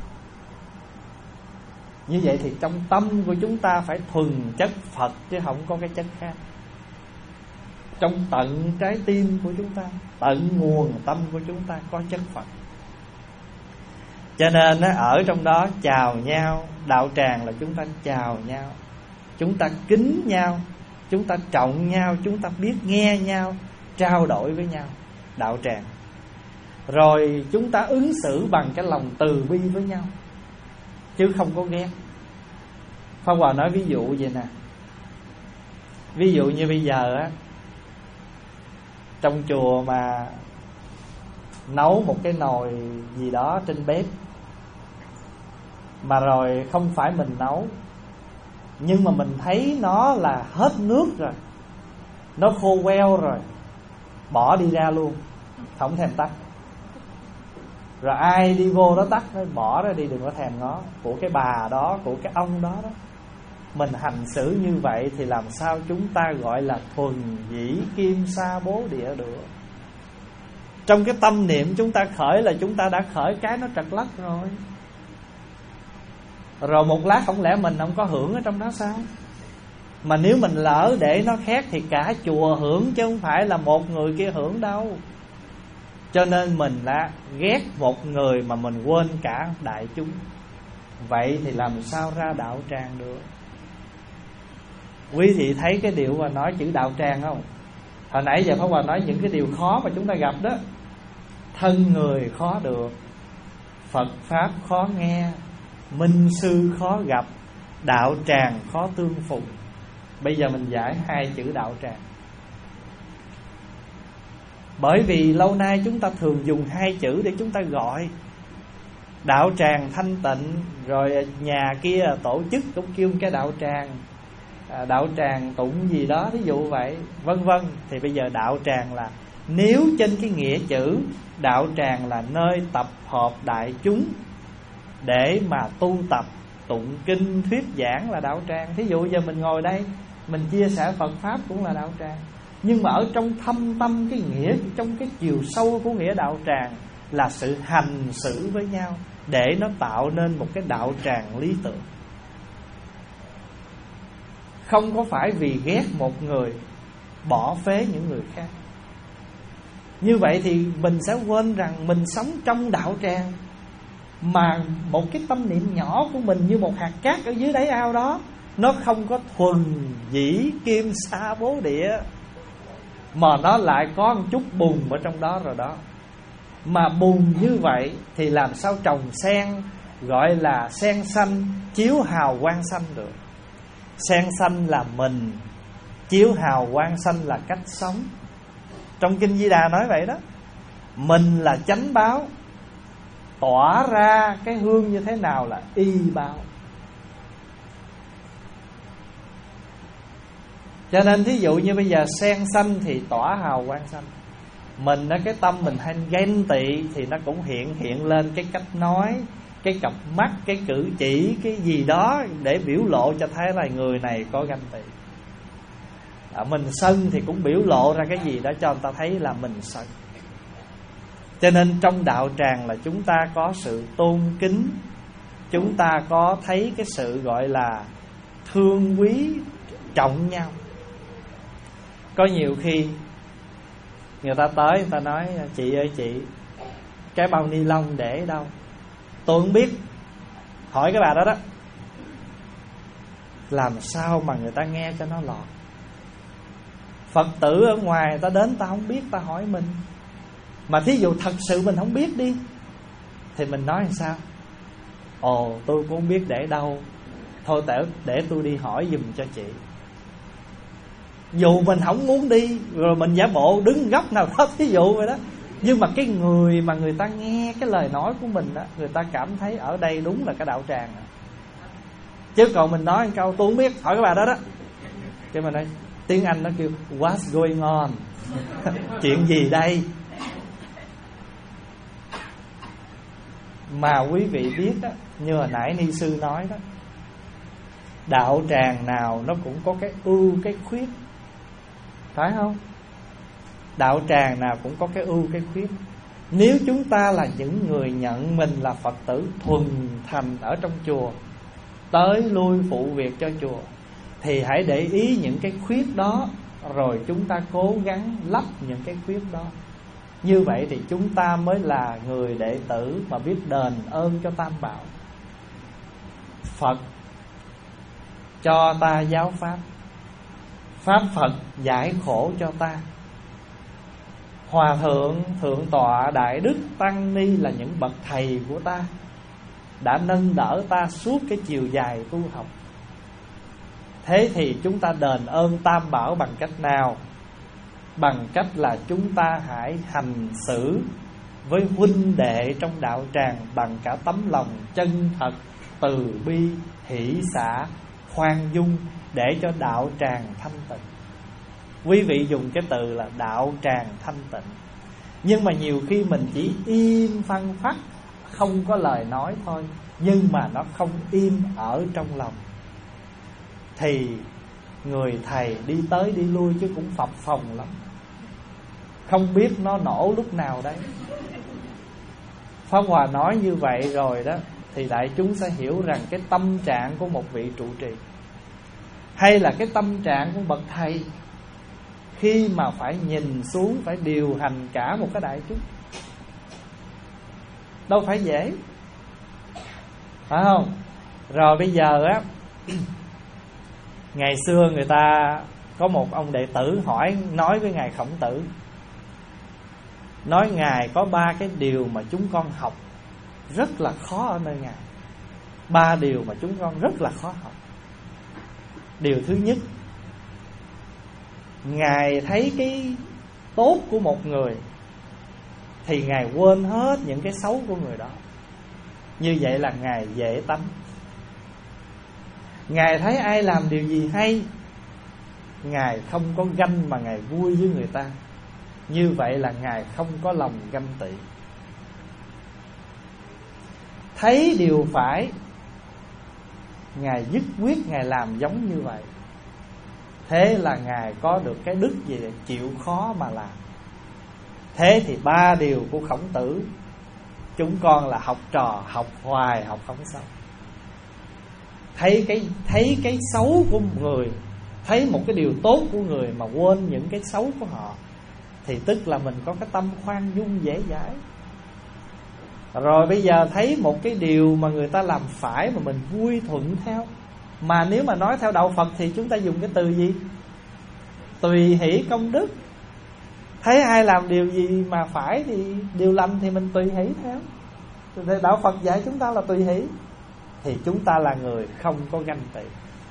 Như vậy thì trong tâm của chúng ta phải thuần chất Phật, chứ không có cái chất khác. Trong tận trái tim của chúng ta, tận nguồn tâm của chúng ta có chất Phật. Cho nên ở trong đó chào nhau. Đạo tràng là chúng ta chào nhau, chúng ta kính nhau, chúng ta trọng nhau, chúng ta biết nghe nhau, trao đổi với nhau. Đạo tràng. Rồi chúng ta ứng xử bằng cái lòng từ bi với nhau, chứ không có ghét. Pháp Hòa nói ví dụ vậy nè. Ví dụ như bây giờ á, trong chùa mà nấu một cái nồi gì đó trên bếp, mà rồi không phải mình nấu, nhưng mà mình thấy nó là hết nước rồi, nó khô queo rồi, bỏ đi ra luôn, không thèm tắt. Rồi ai đi vô đó tắt, nói bỏ ra đi, đừng có thèm ngó, của cái bà đó, của cái ông đó đó. Mình hành xử như vậy thì làm sao chúng ta gọi là thuần dĩ kim sa bố địa được? Trong cái tâm niệm chúng ta khởi là chúng ta đã khởi cái nó trật lắc rồi. Rồi một lát không lẽ mình không có hưởng ở trong đó sao? Mà nếu mình lỡ để nó khét thì cả chùa hưởng, chứ không phải là một người kia hưởng đâu. Cho nên mình đã ghét một người mà mình quên cả đại chúng. Vậy thì làm sao ra đạo tràng được? Quý vị thấy cái điều mà nói chữ đạo tràng không? Hồi nãy giờ Pháp Hòa nói những cái điều khó mà chúng ta gặp đó. Thân người khó được, Phật Pháp khó nghe, minh sư khó gặp, đạo tràng khó tương phùng. Bây giờ mình giải hai chữ đạo tràng. Bởi vì lâu nay chúng ta thường dùng hai chữ để chúng ta gọi. Đạo tràng thanh tịnh, rồi nhà kia tổ chức cũng kêu cái đạo tràng, đạo tràng tụng gì đó, thí dụ vậy, vân vân. Thì bây giờ đạo tràng là, nếu trên cái nghĩa chữ, đạo tràng là nơi tập hợp đại chúng để mà tu tập, tụng kinh, thuyết giảng là đạo tràng. Thí dụ giờ mình ngồi đây, mình chia sẻ Phật Pháp cũng là đạo tràng. Nhưng mà ở trong thâm tâm cái nghĩa, trong cái chiều sâu của nghĩa đạo tràng là sự hành xử với nhau, để nó tạo nên một cái đạo tràng lý tưởng. Không có phải vì ghét một người bỏ phế những người khác. Như vậy thì mình sẽ quên rằng mình sống trong đạo tràng, mà một cái tâm niệm nhỏ của mình như một hạt cát ở dưới đáy ao đó, nó không có thuần dĩ kim sa bố địa, mà nó lại có một chút bùn ở trong đó rồi đó. Mà bùn như vậy thì làm sao trồng sen, gọi là sen xanh chiếu hào quang xanh được. Sen xanh là mình, chiếu hào quang xanh là cách sống. Trong kinh Di Đà nói vậy đó. Mình là chánh báo, tỏa ra cái hương như thế nào là y báo. Cho nên thí dụ như bây giờ sen xanh thì tỏa hào quang xanh. Mình á, cái tâm mình hay ghen tị thì nó cũng hiện hiện lên cái cách nói, cái cặp mắt, cái cử chỉ, cái gì đó để biểu lộ cho thấy là người này có ganh tị. À, mình sân thì cũng biểu lộ ra cái gì đó cho người ta thấy là mình sân. Cho nên trong đạo tràng là chúng ta có sự tôn kính, chúng ta có thấy cái sự gọi là thương quý trọng nhau. Có nhiều khi người ta tới, người ta nói chị ơi chị, cái bao ni lông để ở đâu? Tôi không biết. Hỏi cái bà đó đó, làm sao mà người ta nghe cho nó lọt. Phật tử ở ngoài người ta đến, ta không biết, ta hỏi mình. Mà thí dụ thật sự mình không biết đi, thì mình nói làm sao? Ồ, tôi cũng không biết để đâu, thôi để, để tôi đi hỏi giùm cho chị. Dù mình không muốn đi, rồi mình giả bộ đứng góc nào đó, thí dụ vậy đó. Nhưng mà cái người mà người ta nghe cái lời nói của mình đó, người ta cảm thấy ở đây đúng là cái đạo tràng à. Chứ còn mình nói một câu tôi không biết, hỏi cái bà đó đó, cái mình nói tiếng Anh nó kêu what's going on? Chuyện gì đây? Mà quý vị biết đó, như hồi nãy ni sư nói đó, đạo tràng nào nó cũng có cái ưu cái khuyết, phải không? Đạo tràng nào cũng có cái ưu cái khuyết. Nếu chúng ta là những người nhận mình là Phật tử thuần thành ở trong chùa, tới lui phụ việc cho chùa, thì hãy để ý những cái khuyết đó, rồi chúng ta cố gắng lấp những cái khuyết đó. Như vậy thì chúng ta mới là người đệ tử mà biết đền ơn cho Tam Bảo. Phật cho ta giáo pháp, pháp Phật giải khổ cho ta. Hòa thượng, thượng tọa, đại đức, tăng ni là những bậc thầy của ta, đã nâng đỡ ta suốt cái chiều dài tu học. Thế thì chúng ta đền ơn Tam Bảo bằng cách nào? Bằng cách là chúng ta hãy hành xử với huynh đệ trong đạo tràng bằng cả tấm lòng chân thật, từ bi, hỷ xả, khoan dung, để cho đạo tràng thanh tịnh. Quý vị dùng cái từ là đạo tràng thanh tịnh, nhưng mà nhiều khi mình chỉ im phăng phắc, không có lời nói thôi, nhưng mà nó không im ở trong lòng, thì người thầy đi tới đi lui chứ cũng phập phồng lắm, không biết nó nổ lúc nào đấy. Pháp Hòa nói như vậy rồi đó, thì đại chúng sẽ hiểu rằng cái tâm trạng của một vị trụ trì, hay là cái tâm trạng của bậc thầy, khi mà phải nhìn xuống, phải điều hành cả một cái đại chúng, đâu phải dễ, phải không? Rồi bây giờ á, ngày xưa người ta có một ông đệ tử hỏi, nói với ngài Khổng Tử, nói ngài có ba cái điều mà chúng con học rất là khó ở nơi ngài. Ba điều mà chúng con rất là khó học. Điều thứ nhất, ngài thấy cái tốt của một người thì ngài quên hết những cái xấu của người đó. Như vậy là ngài dễ tánh. Ngài thấy ai làm điều gì hay, ngài không có ganh mà ngài vui với người ta. Như vậy là ngài không có lòng ganh tị. Thấy điều phải, ngài dứt quyết ngài làm giống như vậy. Thế là ngài có được cái đức gì để chịu khó mà làm. Thế thì ba điều của Khổng Tử, chúng con là học trò, học hoài học không xong. Thấy cái thấy cái xấu của một người, thấy một cái điều tốt của người mà quên những cái xấu của họ, thì tức là mình có cái tâm khoan dung dễ dãi. Rồi bây giờ thấy một cái điều mà người ta làm phải mà mình vui thuận theo. Mà nếu mà nói theo đạo Phật thì chúng ta dùng cái từ gì? Tùy hỷ công đức. Thấy ai làm điều gì mà phải thì điều lành thì mình tùy hỷ theo. Thì đạo Phật dạy chúng ta là tùy hỷ, thì chúng ta là người không có ganh tị.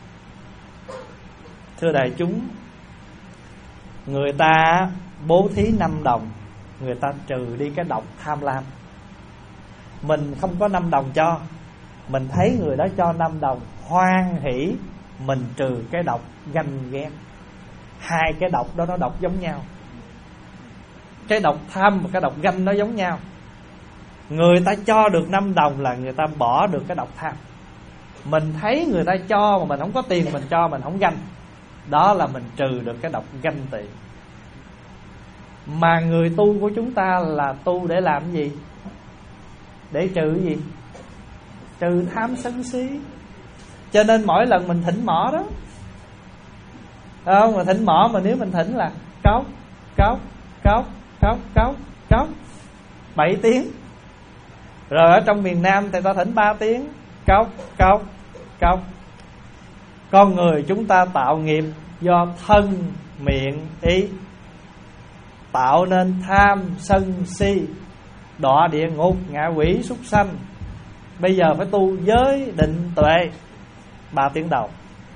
Thưa đại chúng, người ta bố thí năm đồng, người ta trừ đi cái độc tham lam. Mình không có năm đồng cho, mình thấy người đó cho năm đồng, hoan hỷ, mình trừ cái độc ganh ghét. Hai cái độc đó nó độc giống nhau. Cái độc tham và cái độc ganh nó giống nhau. Người ta cho được năm đồng là người ta bỏ được cái độc tham. Mình thấy người ta cho mà mình không có tiền mình cho, mình không ganh, đó là mình trừ được cái độc ganh tị. Mà người tu của chúng ta là tu để làm cái gì? Để trừ cái gì? Trừ tham sân si. Cho nên mỗi lần mình thỉnh mỏ đó, không, mà thỉnh mỏ mà nếu mình thỉnh là cốc, cốc, cốc, cốc, cốc, cốc bảy tiếng. Rồi ở trong miền Nam thì ta thỉnh ba tiếng, cốc, cốc, cốc. Con người chúng ta tạo nghiệp do thân, miệng, ý, tạo nên tham, sân, si, đọa địa ngục, ngạ quỷ, súc sanh. Bây giờ phải tu giới, định, tuệ ba tiếng đầu.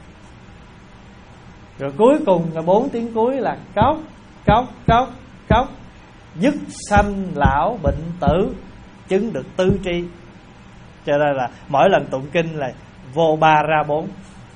Rồi cuối cùng là bốn tiếng cuối là cốc, cốc, cốc, cốc, dứt sanh lão bệnh tử, chứng được tư tri. Cho nên là mỗi lần tụng kinh là vô ba ra bốn.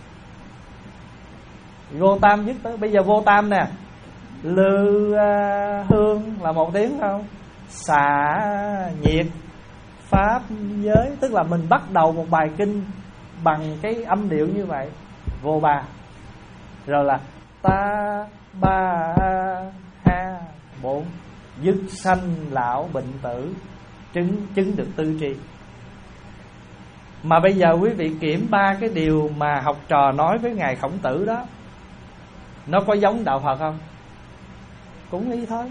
Vô tam dứt tới. Bây giờ vô tam nè, lư uh, hương là một tiếng không? Xả nhiệt pháp giới. Tức là mình bắt đầu một bài kinh bằng cái âm điệu như vậy, vô ba. Rồi là ta ba ha bốn, dứt sanh lão bệnh tử, chứng chứng được tư tri. Mà bây giờ quý vị kiểm ba cái điều mà học trò nói với ngài Khổng Tử đó, nó có giống đạo Phật không? Cũng y thôi.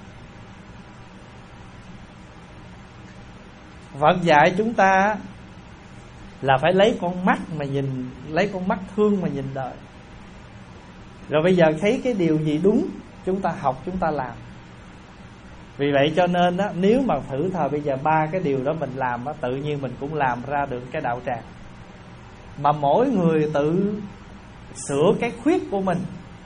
Phật dạy chúng ta là phải lấy con mắt mà nhìn, lấy con mắt thương mà nhìn đời. Rồi bây giờ thấy cái điều gì đúng, chúng ta học, chúng ta làm. Vì vậy cho nên á, nếu mà thử thời bây giờ ba cái điều đó mình làm á, tự nhiên mình cũng làm ra được cái đạo tràng. Mà mỗi người tự sửa cái khuyết của mình,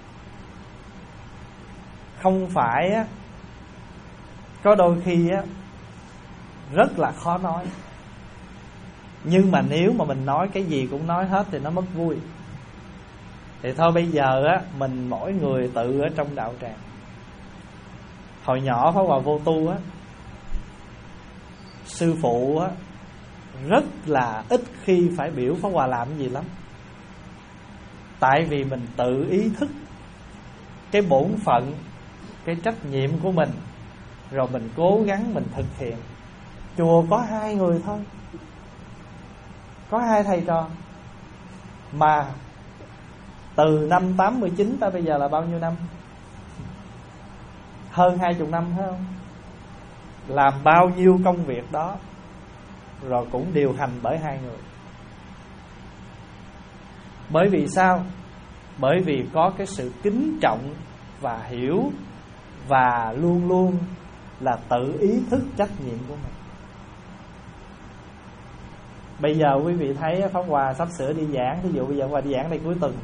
không phải á, có đôi khi á, rất là khó nói. Nhưng mà nếu mà mình nói cái gì cũng nói hết thì nó mất vui. Thì thôi bây giờ á, mình mỗi người tự ở trong đạo tràng. Hồi nhỏ Pháp Hòa vô tu á, sư phụ á rất là ít khi phải biểu Pháp Hòa làm cái gì lắm. Tại vì mình tự ý thức cái bổn phận, cái trách nhiệm của mình, rồi mình cố gắng mình thực hiện. Chùa có hai người thôi, có hai thầy trò. Mà từ năm tám mươi chín tới bây giờ là bao nhiêu năm? Hơn hai chục năm phải không? Làm bao nhiêu công việc đó, rồi cũng điều hành bởi hai người. Bởi vì sao? Bởi vì có cái sự kính trọng và hiểu, và luôn luôn là tự ý thức trách nhiệm của mình. Bây giờ quý vị thấy Pháp Hòa sắp sửa đi giảng, ví dụ bây giờ Pháp Hòa đi giảng đây cuối tuần,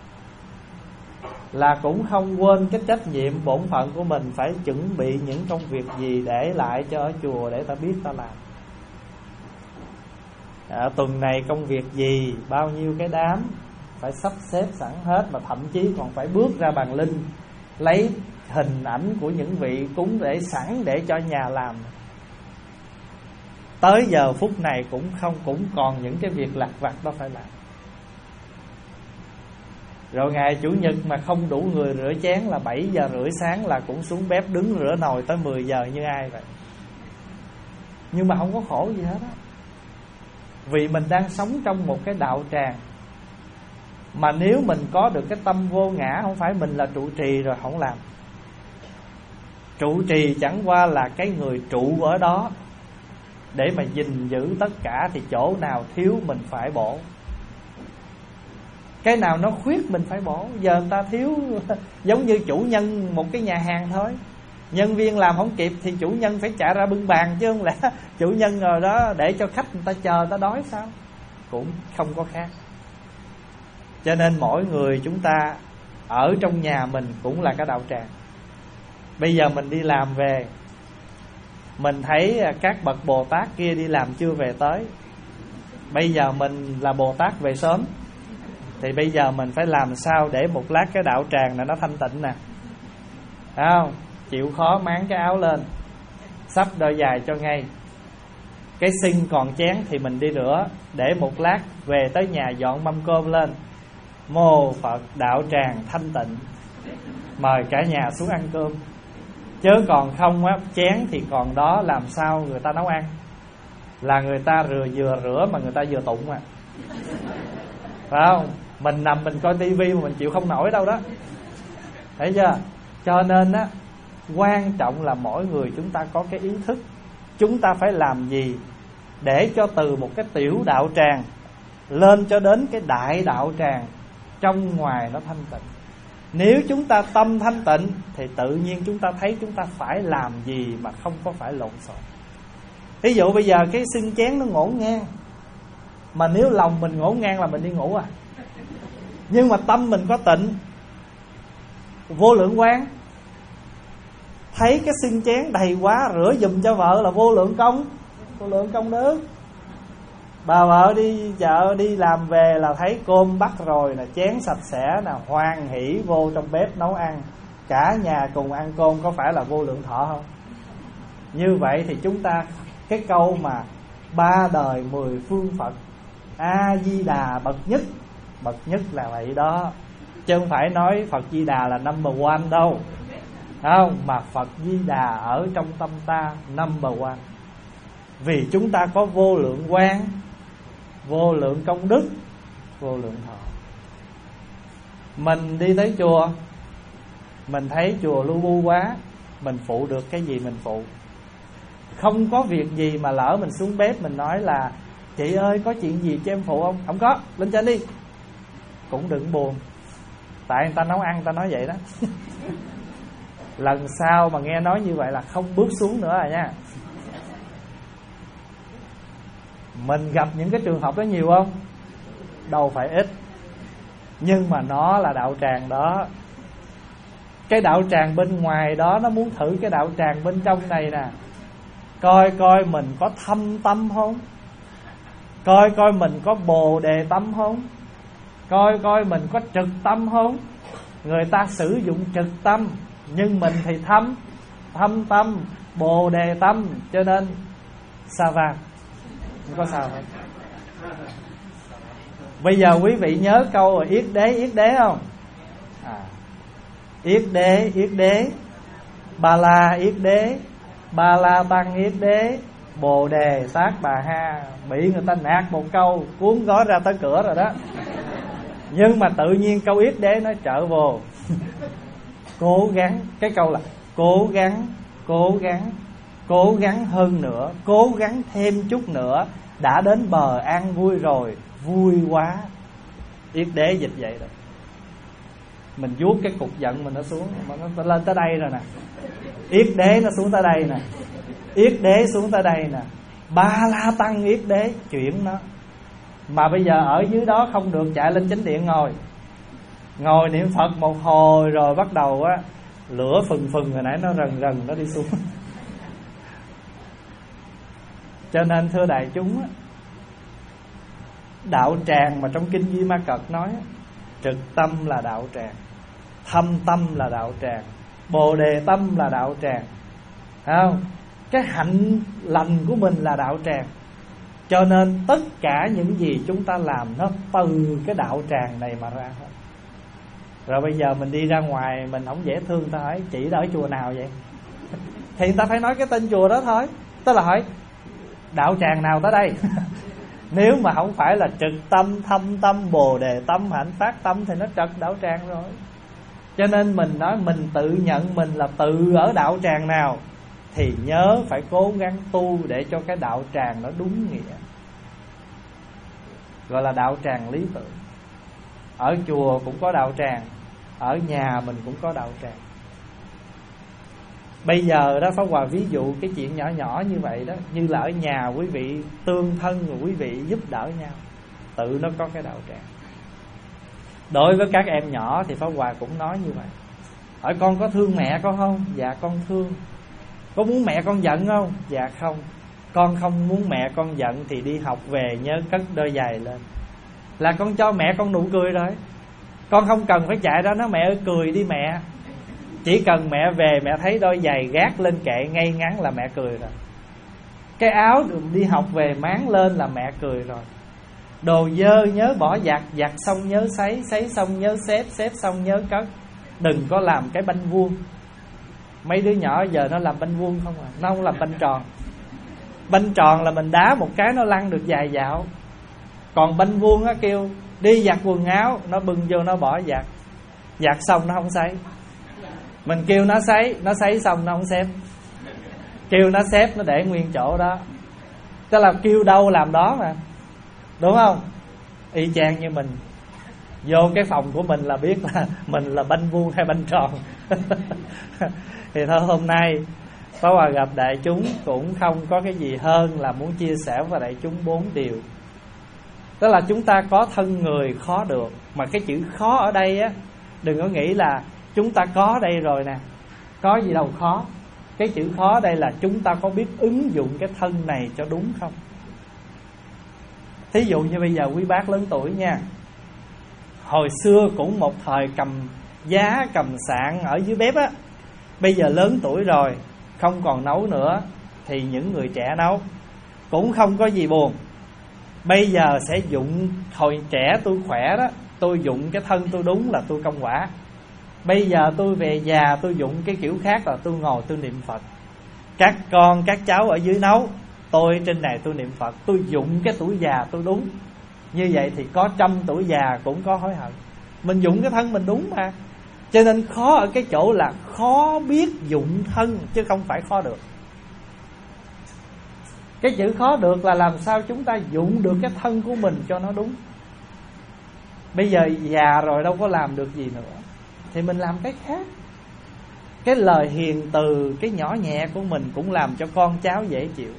là cũng không quên cái trách nhiệm bổn phận của mình, phải chuẩn bị những công việc gì để lại cho ở chùa để ta biết ta làm. À, tuần này công việc gì, bao nhiêu cái đám, phải sắp xếp sẵn hết. Mà thậm chí còn phải bước ra bàn linh, lấy hình ảnh của những vị cúng để sẵn để cho nhà làm. Tới giờ phút này cũng không cũng còn những cái việc lặt vặt đó phải làm. Rồi ngày Chủ nhật mà không đủ người rửa chén là bảy giờ rưỡi sáng là cũng xuống bếp đứng rửa nồi tới mười giờ như ai vậy. Nhưng mà không có khổ gì hết á. Vì mình đang sống trong một cái đạo tràng. Mà nếu mình có được cái tâm vô ngã, không phải mình là trụ trì rồi không làm. Trụ trì chẳng qua là cái người trụ ở đó để mà gìn giữ tất cả. Thì chỗ nào thiếu mình phải bổ, cái nào nó khuyết mình phải bổ. Giờ người ta thiếu, giống như chủ nhân một cái nhà hàng thôi, nhân viên làm không kịp thì chủ nhân phải chạy ra bưng bàn, chứ không lẽ chủ nhân rồi đó để cho khách người ta chờ, người ta đói sao? Cũng không có khác. Cho nên mỗi người chúng ta ở trong nhà mình cũng là cái đạo tràng. Bây giờ mình đi làm về, mình thấy các bậc Bồ Tát kia đi làm chưa về tới. Bây giờ mình là Bồ Tát về sớm, thì bây giờ mình phải làm sao để một lát cái đạo tràng này nó thanh tịnh nè, phải không? Chịu khó máng cái áo lên, xách đôi giày cho ngay. Cái sink còn chén thì mình đi rửa, để một lát về tới nhà dọn mâm cơm lên. Mô Phật đạo tràng thanh tịnh, mời cả nhà xuống ăn cơm. Chứ còn không á, chén thì còn đó, làm sao người ta nấu ăn? Là người ta rửa vừa rửa mà người ta vừa tụng à, phải không? Mình nằm mình coi tivi mà mình chịu không nổi đâu đó, thấy chưa? Cho nên á, quan trọng là mỗi người chúng ta có cái ý thức, chúng ta phải làm gì để cho từ một cái tiểu đạo tràng lên cho đến cái đại đạo tràng, trong ngoài nó thanh tịnh. Nếu chúng ta tâm thanh tịnh thì tự nhiên chúng ta thấy chúng ta phải làm gì mà không có phải lộn xộn. Ví dụ bây giờ cái xưng chén nó ngổn ngang, mà nếu lòng mình ngổn ngang là mình đi ngủ à. Nhưng mà tâm mình có tịnh, vô lượng quán, thấy cái xưng chén đầy quá, rửa giùm cho vợ là vô lượng công, vô lượng công đức. Bà vợ đi chợ đi làm về là thấy cơm bắt rồi nè, chén sạch sẽ nè, hoan hỷ vô trong bếp nấu ăn, cả nhà cùng ăn cơm, có phải là vô lượng thọ không? Như vậy thì chúng ta, cái câu mà ba đời mười phương Phật, A Di Đà bậc nhất, bậc nhất là vậy đó, chứ không phải nói Phật Di Đà là number one đâu, không? Mà Phật Di Đà ở trong tâm ta number one. Vì chúng ta có vô lượng quang, vô lượng công đức, vô lượng thọ. Mình đi tới chùa, mình thấy chùa lu bu quá, mình phụ được cái gì mình phụ. Không có việc gì mà lỡ mình xuống bếp mình nói là chị ơi có chuyện gì cho em phụ không? Không có, lên trên đi. Cũng đừng buồn, tại người ta nấu ăn người ta nói vậy đó. Lần sau mà nghe nói như vậy là không bước xuống nữa rồi nha. Mình gặp những cái trường hợp đó nhiều không? Đâu phải ít. Nhưng mà nó là đạo tràng đó. Cái đạo tràng bên ngoài đó nó muốn thử cái đạo tràng bên trong này nè. Coi coi mình có thâm tâm không, coi coi mình có bồ đề tâm không, coi coi mình có trực tâm không. Người ta sử dụng trực tâm, nhưng mình thì thâm thâm tâm, bồ đề tâm, cho nên sao vàng không có sao hết. Bây giờ quý vị nhớ câu rồi, yết đế yết đế không? À, yết đế yết đế, ba la yết đế, ba la tăng yết đế, bồ đề sát bà ha. Bị người ta nạt một câu cuốn gói ra tới cửa rồi đó. Nhưng mà tự nhiên câu yết đế nó trở vô. Cố gắng, cái câu là cố gắng, cố gắng, cố gắng hơn nữa, cố gắng thêm chút nữa, đã đến bờ an vui rồi, vui quá. Yết đế dịch vậy rồi. Mình vuốt cái cục giận mình nó xuống, mà nó lên tới đây rồi nè. Yết đế nó xuống tới đây nè, yết đế xuống tới đây nè, ba la tăng yết đế chuyển nó. Mà bây giờ ở dưới đó không được, chạy lên chánh điện ngồi, ngồi niệm Phật một hồi rồi bắt đầu á, lửa phừng phừng hồi nãy nó rần rần nó đi xuống. Cho nên thưa đại chúng á, đạo tràng mà trong kinh Duy Ma Cật nói, trực tâm là đạo tràng, thâm tâm là đạo tràng, bồ đề tâm là đạo tràng, thấy không? Cái hạnh lành của mình là đạo tràng. Cho nên tất cả những gì chúng ta làm nó từ cái đạo tràng này mà ra hết. Rồi bây giờ mình đi ra ngoài mình không dễ thương, ta hỏi chị đã ở chùa nào vậy? Thì người ta phải nói cái tên chùa đó thôi. Tức là hỏi đạo tràng nào tới đây? Nếu mà không phải là trực tâm, thâm tâm, bồ đề tâm, hạnh phát tâm thì nó trật đạo tràng rồi. Cho nên mình nói mình tự nhận mình là tự ở đạo tràng nào thì nhớ phải cố gắng tu để cho cái đạo tràng nó đúng nghĩa, gọi là đạo tràng lý tưởng. Ở chùa cũng có đạo tràng, ở nhà mình cũng có đạo tràng. Bây giờ đó Pháp Hòa ví dụ cái chuyện nhỏ nhỏ như vậy đó, như là ở nhà quý vị tương thân rồi quý vị giúp đỡ nhau, tự nó có cái đạo tràng. Đối với các em nhỏ thì Pháp Hòa cũng nói như vậy. Hỏi con có thương mẹ con không? Dạ con thương. Có muốn mẹ con giận không? Dạ không. Con không muốn mẹ con giận thì đi học về nhớ cất đôi giày lên, là con cho mẹ con nụ cười rồi. Con không cần phải chạy ra nói mẹ ơi cười đi mẹ. Chỉ cần mẹ về mẹ thấy đôi giày gác lên kệ ngay ngắn là mẹ cười rồi. Cái áo đi học về máng lên là mẹ cười rồi. Đồ dơ nhớ bỏ giặt, giặt xong nhớ sấy, sấy xong nhớ xếp, xếp xong nhớ cất. Đừng có làm cái banh vuông. Mấy đứa nhỏ giờ nó làm banh vuông không à, nó không làm banh tròn. Banh tròn là mình đá một cái nó lăn được vài dạo. Còn banh vuông á kêu đi giặt quần áo, nó bưng vô nó bỏ giặt. Giặt xong nó không sấy. Mình kêu nó sấy, nó sấy xong nó không xếp. Kêu nó xếp nó để nguyên chỗ đó. Tức là kêu đâu làm đó mà, đúng không? Y chang như mình vô cái phòng của mình là biết là mình là banh vuông hay banh tròn. Thì thôi hôm nay Pháp Hòa gặp đại chúng cũng không có cái gì hơn là muốn chia sẻ với đại chúng bốn điều. Tức là chúng ta có thân người khó được. Mà cái chữ khó ở đây á, đừng có nghĩ là chúng ta có đây rồi nè, có gì đâu khó. Cái chữ khó đây là chúng ta có biết ứng dụng cái thân này cho đúng không. Thí dụ như bây giờ quý bác lớn tuổi nha, hồi xưa cũng một thời cầm giá cầm sạn ở dưới bếp á, bây giờ lớn tuổi rồi không còn nấu nữa thì những người trẻ nấu, cũng không có gì buồn. Bây giờ sẽ dụng, hồi trẻ tôi khỏe đó, tôi dụng cái thân tôi đúng là tôi công quả. Bây giờ tôi về già tôi dụng cái kiểu khác là tôi ngồi tôi niệm Phật. Các con các cháu ở dưới nấu, tôi trên này tôi niệm Phật. Tôi dụng cái tuổi già tôi đúng. Như vậy thì có trăm tuổi già cũng có hối hận. Mình dụng cái thân mình đúng mà. Cho nên khó ở cái chỗ là khó biết dụng thân, chứ không phải khó được. Cái chữ khó được là làm sao chúng ta dụng được cái thân của mình cho nó đúng. Bây giờ già rồi đâu có làm được gì nữa, thì mình làm cái khác. Cái lời hiền từ, cái nhỏ nhẹ của mình cũng làm cho con cháu dễ chịu.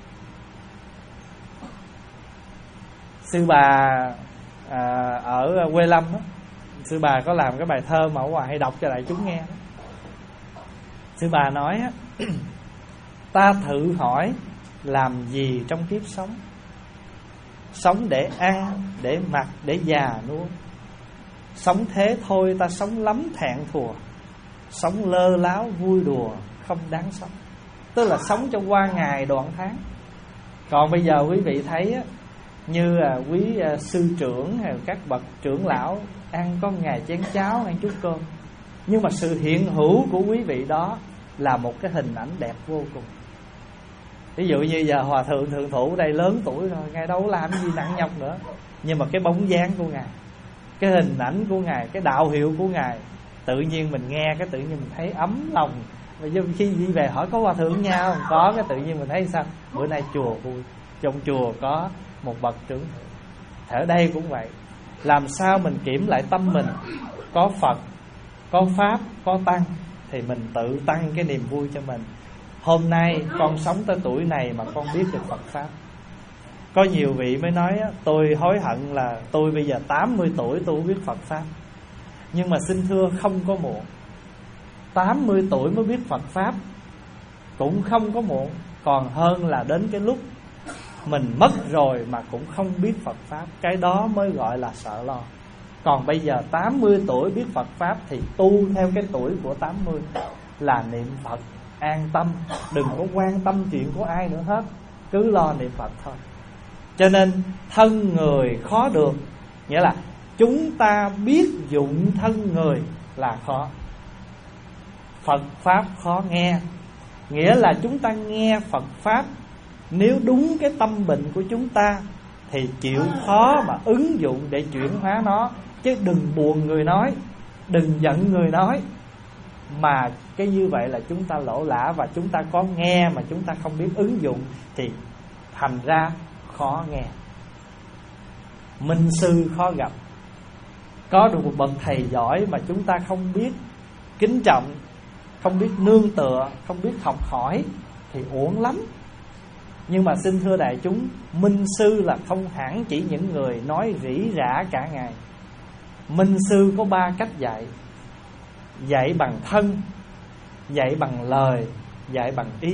Sư bà à, ở Quê Lâm đó, sư bà có làm cái bài thơ mà ở ngoài hay đọc cho đại chúng nghe. Sư bà nói á, ta thử hỏi làm gì trong kiếp sống. Sống để ăn, để mặc, để già nua. Sống thế thôi ta sống lắm thẹn thùa. Sống lơ láo vui đùa không đáng sống. Tức là sống cho qua ngày đoạn tháng. Còn bây giờ quý vị thấy á, như là quý uh, sư trưởng hay các bậc trưởng lão ăn có ngày chén cháo, ăn chút cơm, nhưng mà sự hiện hữu của quý vị đó là một cái hình ảnh đẹp vô cùng. Ví dụ như giờ hòa thượng thượng thủ đây lớn tuổi rồi, ngài đâu có làm gì nặng nhọc nữa, nhưng mà cái bóng dáng của ngài, cái hình ảnh của ngài, cái đạo hiệu của ngài, tự nhiên mình nghe cái tự nhiên mình thấy ấm lòng. Và khi đi về hỏi có hòa thượng nha không? Có, cái tự nhiên mình thấy sao? Bữa nay chùa vui, trong chùa có một bậc trưởng. Ở đây cũng vậy. Làm sao mình kiểm lại tâm mình, có Phật, có Pháp, có Tăng, thì mình tự tăng cái niềm vui cho mình. Hôm nay con sống tới tuổi này mà con biết được Phật Pháp. Có nhiều vị mới nói tôi hối hận là tôi bây giờ tám mươi tuổi tôi không biết Phật Pháp. Nhưng mà xin thưa không có muộn. Tám mươi tuổi mới biết Phật Pháp cũng không có muộn. Còn hơn là đến cái lúc mình mất rồi mà cũng không biết Phật Pháp. Cái đó mới gọi là sợ lo. Còn bây giờ tám mươi tuổi biết Phật Pháp thì tu theo cái tuổi của tám mươi là niệm Phật, an tâm, đừng có quan tâm chuyện của ai nữa hết, cứ lo niệm Phật thôi. Cho nên thân người khó được, nghĩa là chúng ta biết dụng thân người là khó. Phật Pháp khó nghe, nghĩa là chúng ta nghe Phật Pháp nếu đúng cái tâm bệnh của chúng ta thì chịu khó mà ứng dụng để chuyển hóa nó. Chứ đừng buồn người nói, đừng giận người nói. Mà cái như vậy là chúng ta lỗ lã, và chúng ta có nghe mà chúng ta không biết ứng dụng thì thành ra khó nghe. Minh sư khó gặp. Có được một bậc thầy giỏi mà chúng ta không biết kính trọng, không biết nương tựa, không biết học hỏi thì uổng lắm. Nhưng mà xin thưa đại chúng, minh sư là không hẳn chỉ những người nói rỉ rả cả ngày. Minh sư có ba cách dạy: dạy bằng thân, dạy bằng lời, dạy bằng ý.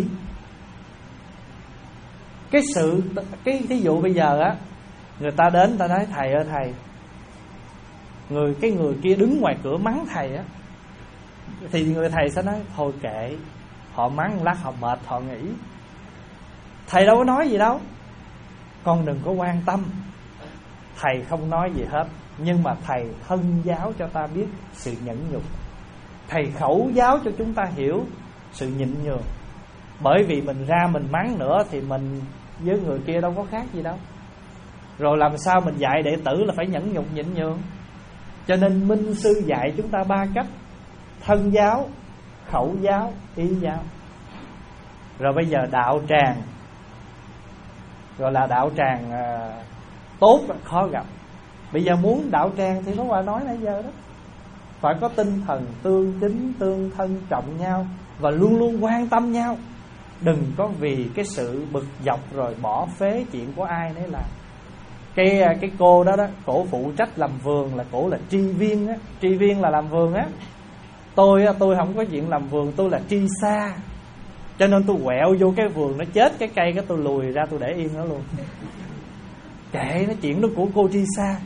Cái sự cái thí dụ bây giờ á, người ta đến người ta nói thầy ơi thầy, người cái người kia đứng ngoài cửa mắng thầy á, thì người thầy sẽ nói thôi kệ, họ mắng lát họ mệt họ nghỉ, thầy đâu có nói gì đâu, con đừng có quan tâm. Thầy không nói gì hết, nhưng mà thầy thân giáo cho ta biết sự nhẫn nhục. Thầy khẩu giáo cho chúng ta hiểu sự nhịn nhường. Bởi vì mình ra mình mắng nữa thì mình với người kia đâu có khác gì đâu. Rồi làm sao mình dạy đệ tử là phải nhẫn nhục nhịn nhường. Cho nên Minh Sư dạy chúng ta ba cách: thân giáo, khẩu giáo, ý giáo. Rồi bây giờ đạo tràng, gọi là đạo tràng à, tốt khó gặp. Bây giờ muốn đạo tràng thì Pháp Hòa nói nãy giờ đó, phải có tinh thần tương kính, tương thân trọng nhau và luôn luôn quan tâm nhau. Đừng có vì cái sự bực dọc rồi bỏ phế chuyện của ai nấy làm. Cái cái cô đó đó, cổ phụ trách làm vườn là cổ là tri viên á, tri viên là làm vườn á. Tôi tôi không có chuyện làm vườn, tôi là tri xa. Cho nên tôi quẹo vô cái vườn nó chết cái cây, cái tôi lùi ra tôi để yên nó luôn. Kệ nó, chuyện đó của cô tri xa.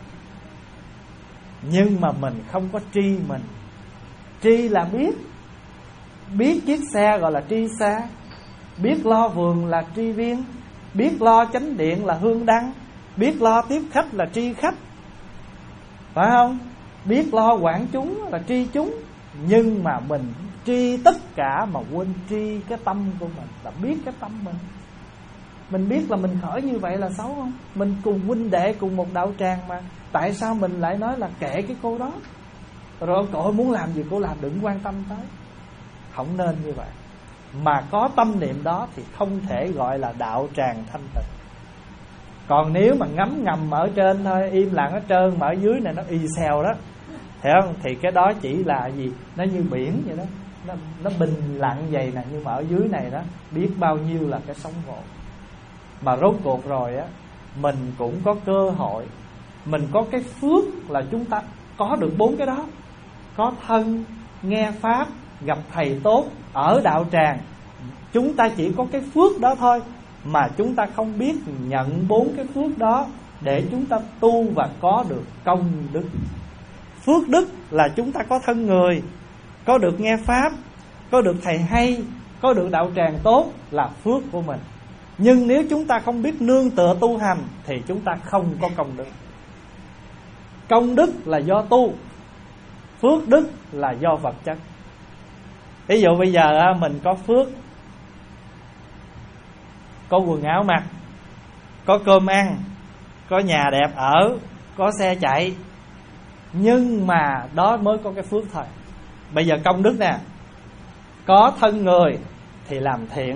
Nhưng mà mình không có tri mình. Tri là biết, biết chiếc xe gọi là tri xa, biết lo vườn là tri viên, biết lo chánh điện là hương đăng, biết lo tiếp khách là tri khách, phải không? Biết lo quản chúng là tri chúng. Nhưng mà mình tri tất cả mà quên tri cái tâm của mình, là biết cái tâm mình. Mình biết là mình khởi như vậy là xấu không? Mình cùng huynh đệ cùng một đạo tràng mà, tại sao mình lại nói là kệ cái cô đó, rồi cô muốn làm gì cô làm, đừng quan tâm tới. Không nên như vậy. Mà có tâm niệm đó thì không thể gọi là đạo tràng thanh tịnh. Còn nếu mà ngấm ngầm ở trên thôi, im lặng ở trơn mà ở dưới này nó y xèo đó, hiểu không? Thì cái đó chỉ là gì? Nó như biển vậy đó, Nó, nó bình lặng vậy nè, nhưng mà ở dưới này đó biết bao nhiêu là cái sóng vỗ. Mà rốt cuộc rồi á, mình cũng có cơ hội, mình có cái phước là chúng ta có được bốn cái đó. Có thân, nghe pháp, gặp thầy tốt ở đạo tràng. Chúng ta chỉ có cái phước đó thôi, mà chúng ta không biết nhận bốn cái phước đó để chúng ta tu và có được công đức. Phước đức là chúng ta có thân người, có được nghe pháp, có được thầy hay, có được đạo tràng tốt là phước của mình. Nhưng nếu chúng ta không biết nương tựa tu hành thì chúng ta không có công đức. Công đức là do tu, phước đức là do vật chất. Ví dụ bây giờ mình có phước, có quần áo mặc, có cơm ăn, có nhà đẹp ở, có xe chạy, nhưng mà đó mới có cái phước thôi. Bây giờ công đức nè, có thân người thì làm thiện,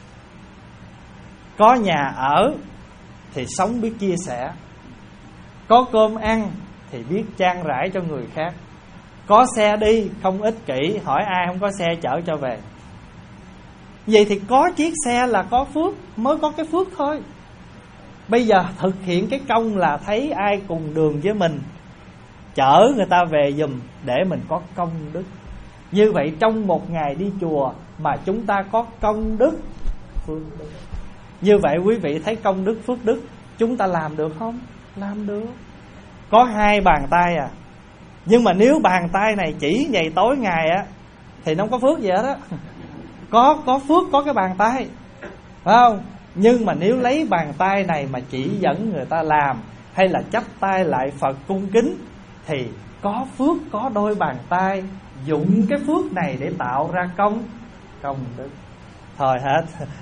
có nhà ở thì sống biết chia sẻ, có cơm ăn thì biết chan rãi cho người khác, có xe đi không ích kỷ, hỏi ai không có xe chở cho về. Vậy thì có chiếc xe là có phước, mới có cái phước thôi. Bây giờ thực hiện cái công là thấy ai cùng đường với mình, chở người ta về giùm để mình có công đức. Như vậy trong một ngày đi chùa mà chúng ta có công đức, phước đức. Như vậy quý vị thấy công đức phước đức chúng ta làm được không? Làm được. Có hai bàn tay à, nhưng mà nếu bàn tay này chỉ vậy tối ngày á thì nó không có phước gì hết á. Có có phước có cái bàn tay, phải không? Nhưng mà nếu lấy bàn tay này mà chỉ dẫn người ta làm, hay là chắp tay lại Phật cung kính, thì có phước có đôi bàn tay, dụng cái phước này để tạo ra công công đức. Thôi hết.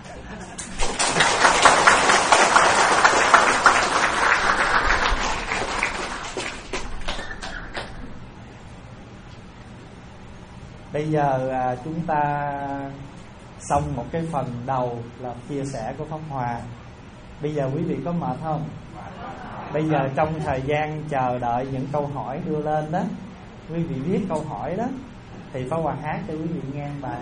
Bây giờ à, chúng ta xong một cái phần đầu là chia sẻ của Pháp Hòa. Bây giờ quý vị có mệt không? Bây giờ trong thời gian chờ đợi những câu hỏi đưa lên đó, quý vị viết câu hỏi đó, thì Pháp Hòa hát cho quý vị nghe bài.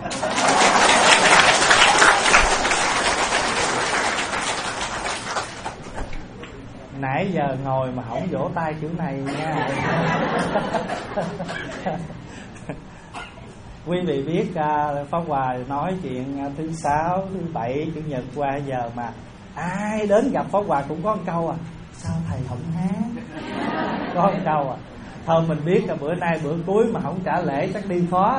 Nãy giờ ngồi mà không vỗ tay chữ này nha. Quý vị biết uh, Pháp Hòa nói chuyện uh, thứ sáu, thứ bảy, chủ nhật qua giờ mà ai đến gặp Pháp Hòa cũng có một câu à: sao thầy không hát? Có một câu à. Thôi mình biết là bữa nay bữa cuối mà không trả lễ chắc đi khó.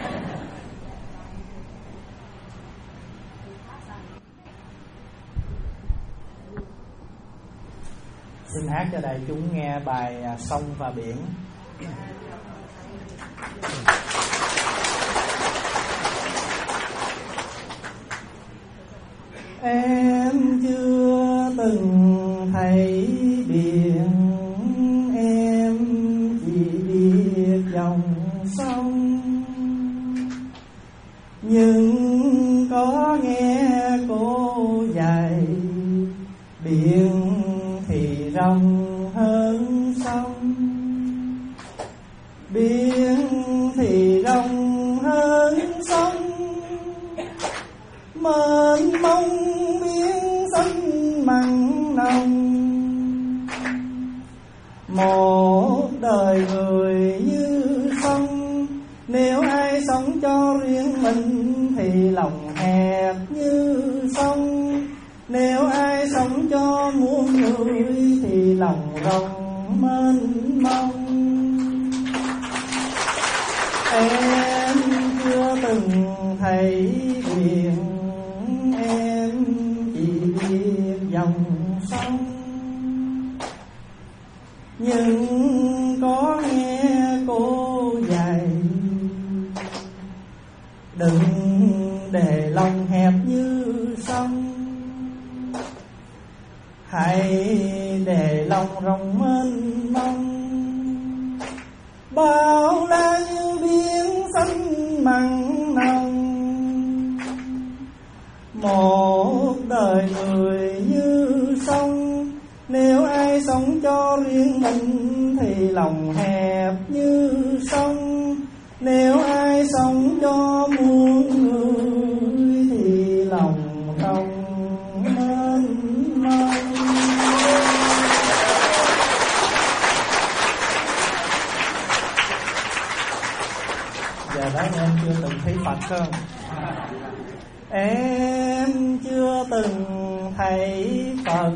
Xin hát cho đại chúng nghe bài uh, Sông và Biển. Em chưa từng thấy biển, em chỉ biết dòng sông, nhưng có nghe cô dạy biển thì rộng hơn sông. Biển thì rộng hơn sông, mênh mông biển xanh mặn nồng. Một đời người như sông, nếu ai sống cho riêng mình thì lòng hẹp như sông. Nếu ai sống cho muôn người thì lòng rộng mênh mông. Em chưa từng thấy biển, em chỉ biết dòng sông, nhưng có nghe cô dạy đừng để lòng hẹp như sông, hãy để lòng rộng mênh mông. Bao la như biển xanh mặn nồng, một đời người như sông, nếu ai sống cho riêng mình thì lòng hẹp như sông. Nếu ai sống cho muôn người thì lòng rộng mênh mông. Giờ đó em chưa từng thấy Phật không? Em chưa từng thấy Phật,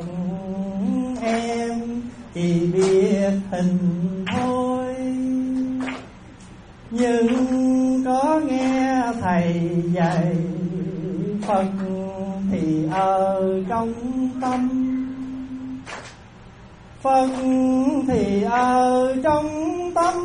em chỉ biết hình thôi, nhưng có nghe thầy dạy Phật thì ở trong tâm. Phật thì ở trong tâm,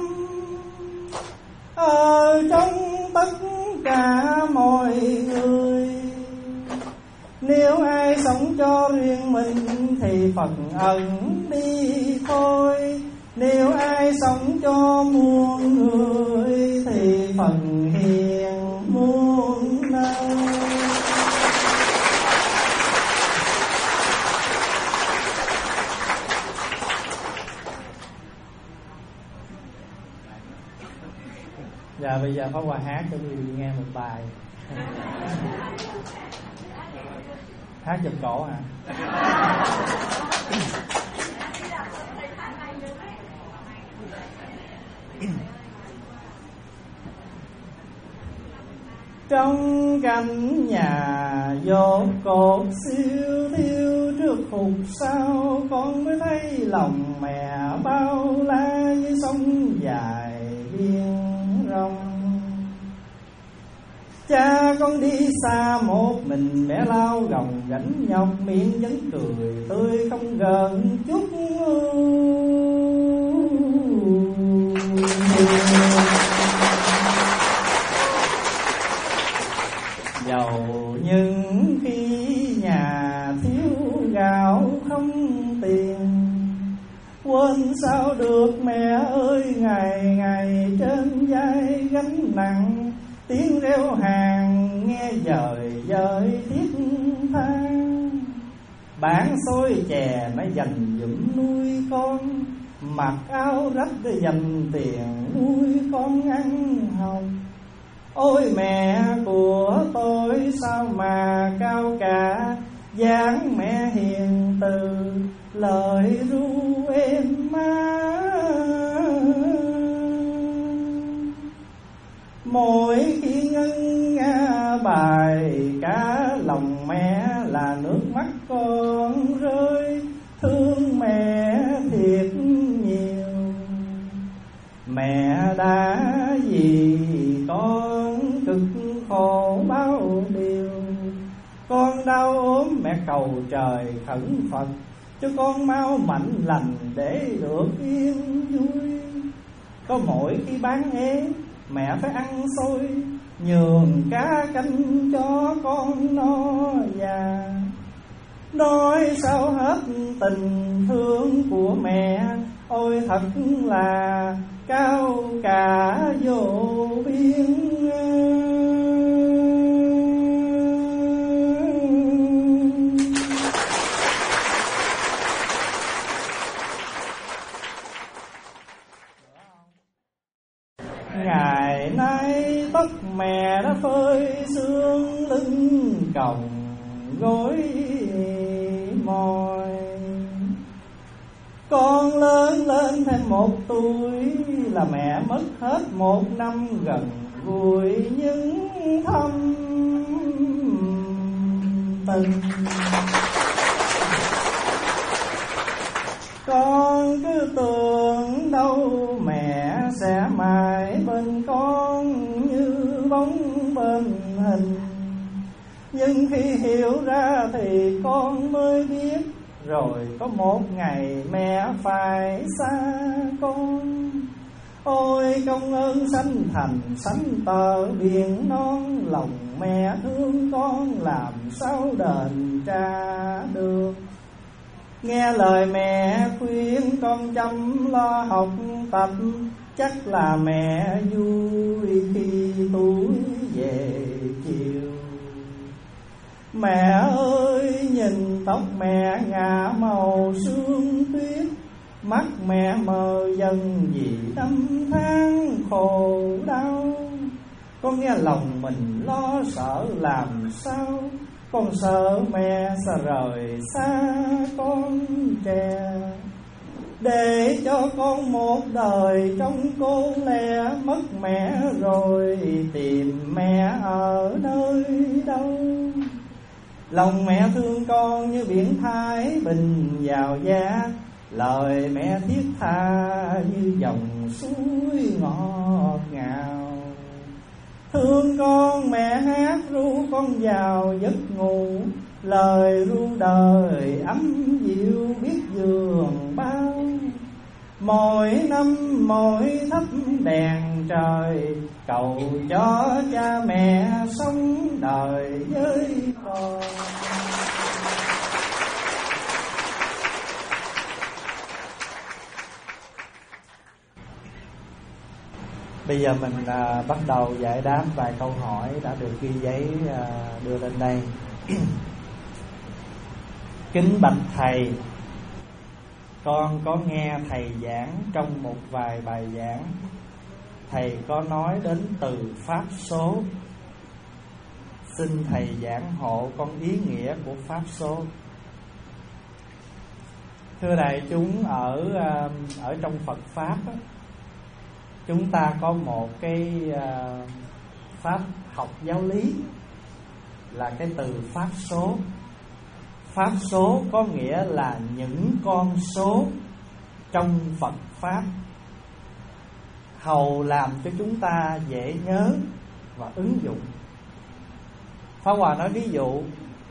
ở trong tất cả mọi người. Nếu ai sống cho riêng mình thì Phật ẩn đi thôi. Nếu ai sống cho muôn người thì Phật hiện muôn nơi. Dạ bây giờ Pháp Hòa hát cho quý vị nghe một bài. Hát giùm cổ hả? Trong căn nhà dột cột siêu thiêu trước hụt sao, con mới thấy lòng mẹ bao la với sông dài biển rộng. Cha con đi xa một mình, mẹ lao gồng gánh nhọc, miệng vẫn cười tươi không gợn chút. Dầu những khi nhà thiếu gạo không tiền, quên sao được mẹ ơi, ngày ngày trên vai gánh nặng. Tiếng reo hàng nghe dời dời thiết tha, bán xôi chè nó dành dụm nuôi con, mặc áo rách để dành tiền nuôi con ăn học. Ôi mẹ của tôi sao mà cao cả, dáng mẹ hiền từ lời ru êm má. Mỗi khi ngân nga bài ca lòng mẹ là nước mắt con rơi, thương mẹ thiệt nhiều. Mẹ đã vì con cực khổ bao điều, con đau ốm mẹ cầu trời khẩn Phật, cho con mau mạnh lành để được yên vui. Có mỗi khi bán ế mẹ phải ăn xôi, nhường cá canh cho con no già. nói sao hết tình thương của mẹ, ôi thật là cao cả vô biên. Ngày nay tóc mẹ đã phơi sương, lưng còng gối mỏi. Con lớn lên thêm một tuổi là mẹ mất hết một năm gần gũi những thâm tình. Con cứ tưởng đâu mẹ sẽ mãi bên con như bóng bên hình, nhưng khi hiểu ra thì con mới biết, rồi có một ngày mẹ phải xa con. Ôi công ơn sanh thành sánh tờ biển non, lòng mẹ thương con làm sao đền trả được. Nghe lời mẹ khuyên con chăm lo học tập, chắc là mẹ vui khi tuổi về chiều. Mẹ ơi nhìn tóc mẹ ngả màu sương tuyết, mắt mẹ mờ dần vì năm tháng khổ đau. Con nghe lòng mình lo sợ làm sao, con sợ mẹ sẽ rời xa con trẻ. Để cho con một đời trong cô lẻ, mất mẹ rồi tìm mẹ ở nơi đâu. Lòng mẹ thương con như biển Thái bình vào giá, lời mẹ thiết tha như dòng suối ngọt ngào. Thương con mẹ hát ru con vào giấc ngủ, lời ru đời ấm dịu biết giường bao. Mỗi năm mỗi thắp đèn trời, cầu cho cha mẹ sống đời với con. Bây giờ mình à, bắt đầu giải đáp vài câu hỏi đã được ghi giấy à, đưa lên đây. Kính bạch thầy, con có nghe thầy giảng trong một vài bài giảng, thầy có nói đến từ pháp số. Xin thầy giảng hộ con ý nghĩa của pháp số. Thưa đại chúng, ở ở trong Phật pháp á, chúng ta có một cái pháp học giáo lý là cái từ pháp số. Pháp số có nghĩa là những con số trong Phật pháp, hầu làm cho chúng ta dễ nhớ và ứng dụng. Pháp Hòa nói ví dụ,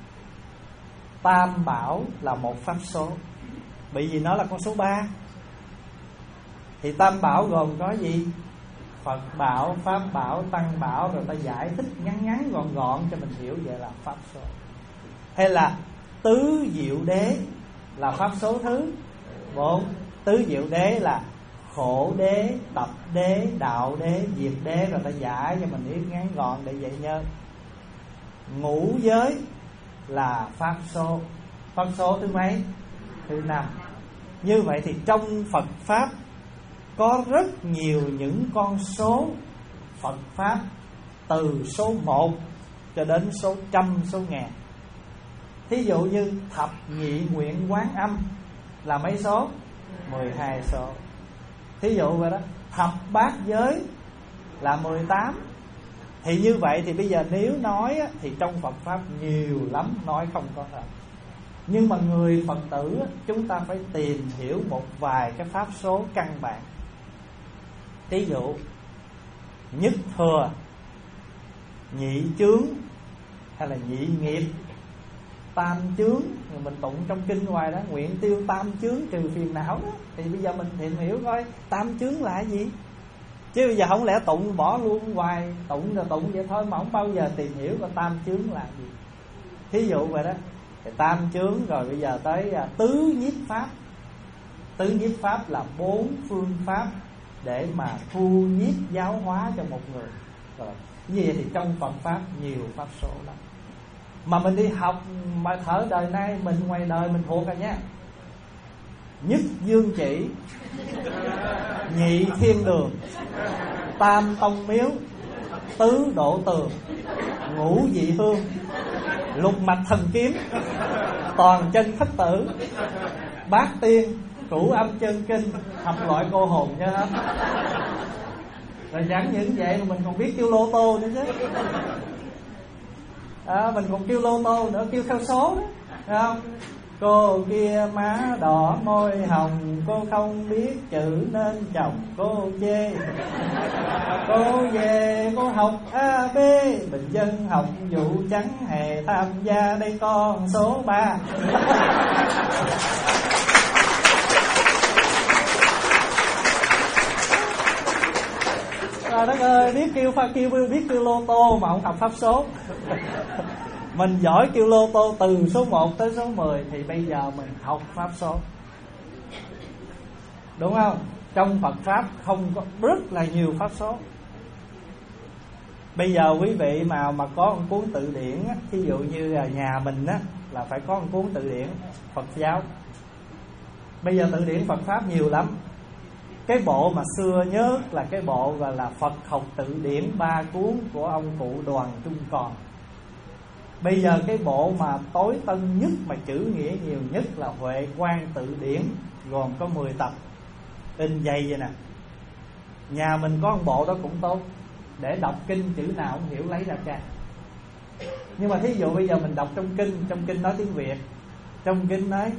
Tam Bảo là một pháp số, bởi vì nó là con số ba. Thì Tam Bảo gồm có gì? Phật Bảo, Pháp Bảo, Tăng Bảo, rồi ta giải thích ngắn ngắn gọn gọn cho mình hiểu vậy là pháp số. Hay là Tứ Diệu Đế là pháp số thứ bốn. Tứ Diệu Đế là khổ đế, tập đế, đạo đế, diệt đế, rồi ta giải cho mình biết ngắn gọn để dễ nhớ. Ngũ giới là pháp số. Pháp số thứ mấy? Thứ năm. Như vậy thì trong Phật pháp có rất nhiều những con số Phật pháp, từ số một cho đến số trăm, số ngàn. Thí dụ như thập nhị nguyện quán âm là mấy số? mười hai số. Thí dụ vậy đó. Thập bát giới là mười tám. Thì như vậy thì bây giờ nếu nói á, thì trong Phật pháp nhiều lắm, nói không có hết. Nhưng mà người Phật tử á, chúng ta phải tìm hiểu một vài cái pháp số căn bản. Thí dụ nhất thừa, nhị chướng hay là nhị nghiệp, tam chướng, mình tụng trong kinh ngoài đó, nguyện tiêu tam chướng trừ phiền não đó. Thì bây giờ mình tìm hiểu coi tam chướng là gì. Chứ bây giờ không lẽ tụng bỏ luôn hoài, tụng rồi tụng vậy thôi mà không bao giờ tìm hiểu coi tam chướng là gì. Thí dụ vậy đó, thì tam chướng rồi bây giờ tới à, tứ nhiếp pháp. Tứ nhiếp pháp là bốn phương pháp để mà thu nhiếp giáo hóa cho một người. Rồi như vậy thì trong Phật pháp nhiều pháp số lắm. Mà mình đi học mà thở đời nay, mình ngoài đời mình thuộc rồi nha. Nhất dương chỉ, nhị thiên đường, tam tông miếu, tứ độ tường, ngũ dị hương, lục mạch thần kiếm, toàn chân thất tử, bát tiên, cửu âm chân kinh, thập loại cô hồn cho hết. Rồi chẳng những vậy mà mình còn biết kêu lô tô nữa chứ. À, mình còn kêu lô tô nữa, kêu theo số đó, thấy không? Cô kia má đỏ môi hồng, cô không biết chữ nên chồng cô chê. Cô về cô học a bê, bình dân học vụ trắng hề tham gia đây con số ba. Trời đất ơi, biết kêu pha kêu biết kêu lô tô mà không học pháp số. Mình giỏi kêu lô tô từ số một tới số mười thì bây giờ mình học pháp số. Đúng không? Trong Phật pháp không có rất là nhiều pháp số. Bây giờ quý vị mà mà có một cuốn tự điển á, ví dụ như là nhà mình á là phải có một cuốn tự điển Phật giáo. Bây giờ tự điển Phật pháp nhiều lắm. Cái bộ mà xưa nhớ là cái bộ gọi là Phật học tự điển ba cuốn của ông cụ Đoàn Trung Còn. Bây giờ cái bộ mà tối tân nhất mà chữ nghĩa nhiều nhất là Huệ Quang tự điển, gồm có mười tập, in dày vậy nè. Nhà mình có một bộ đó cũng tốt, để đọc kinh chữ nào không hiểu lấy ra tra. Nhưng mà thí dụ bây giờ mình đọc trong kinh, trong kinh nói tiếng Việt, trong kinh nói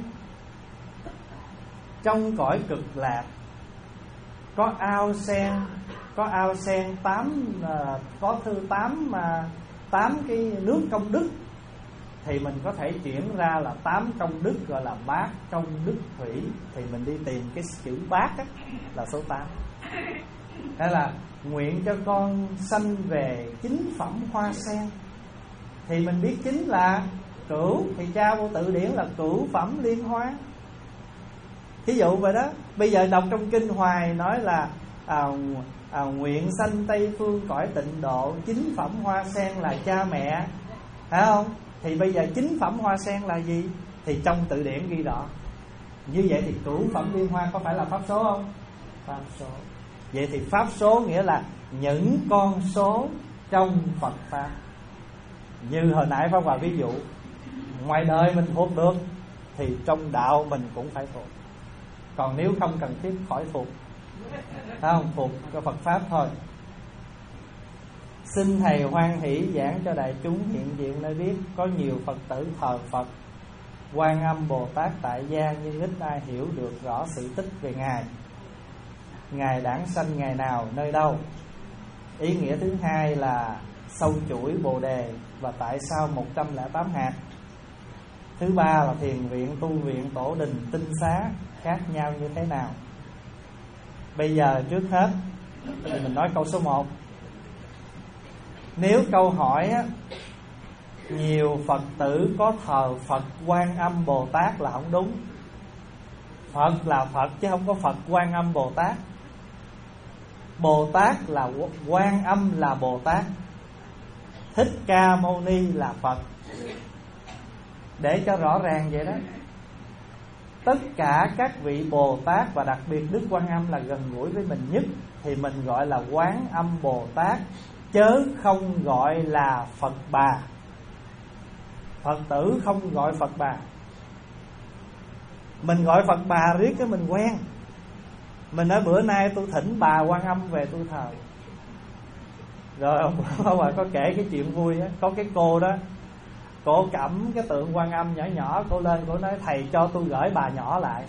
trong cõi cực lạc có ao sen, có ao sen tám, uh, có thư tám mà uh, tám cái nước công đức, thì mình có thể chuyển ra là tám công đức gọi là bát công đức thủy, thì mình đi tìm cái chữ bát á, là số tám. Hay là nguyện cho con sanh về chính phẩm hoa sen, thì mình biết chính là cửu, thì tra vô tự điển là cửu phẩm liên hoa. Thí dụ vậy đó. Bây giờ đọc trong kinh hoài nói là à, à, nguyện sanh Tây phương cõi tịnh độ, chính phẩm hoa sen là cha mẹ, phải không? Thì bây giờ chính phẩm hoa sen là gì? Thì trong tự điển ghi rõ. Như vậy thì cửu phẩm liên hoa có phải là pháp số không? Pháp số. Vậy thì pháp số nghĩa là những con số trong Phật pháp. Như hồi nãy Pháp Hòa ví dụ, ngoài đời mình thuộc được thì trong đạo mình cũng phải thuộc. Còn nếu không cần thiết khỏi thuộc, không thuộc cho Phật pháp thôi. Xin thầy hoan hỷ giảng cho đại chúng hiện diện nơi biết có nhiều Phật tử thờ Phật Quan Âm Bồ Tát tại gia, nhưng ít ai hiểu được rõ sự tích về ngài. Ngài đản sanh ngày nào, nơi đâu? Ý nghĩa thứ hai là sâu chuỗi Bồ đề và tại sao một trăm lẻ tám hạt. Thứ ba là thiền viện, tu viện, tổ đình, tinh xá khác nhau như thế nào. Bây giờ trước hết thì mình nói câu số một. Nếu câu hỏi á, nhiều Phật tử có thờ Phật Quan Âm Bồ Tát là không đúng. Phật là Phật chứ không có Phật Quan Âm Bồ Tát. Bồ Tát là Quan Âm là Bồ Tát, Thích Ca Mâu Ni là Phật. Để cho rõ ràng vậy đó. Tất cả các vị Bồ Tát và đặc biệt Đức Quan Âm là gần gũi với mình nhất, thì mình gọi là Quán Âm Bồ Tát, chớ không gọi là Phật Bà. Phật tử không gọi Phật Bà. Mình gọi Phật Bà riết cái mình quen. Mình nói bữa nay tôi thỉnh bà Quan Âm về tôi thờ. Rồi ông bà có kể cái chuyện vui á. Có cái cô đó, cô cẩm cái tượng Quan Âm nhỏ nhỏ, cô lên cô nói thầy cho tôi gửi bà nhỏ lại.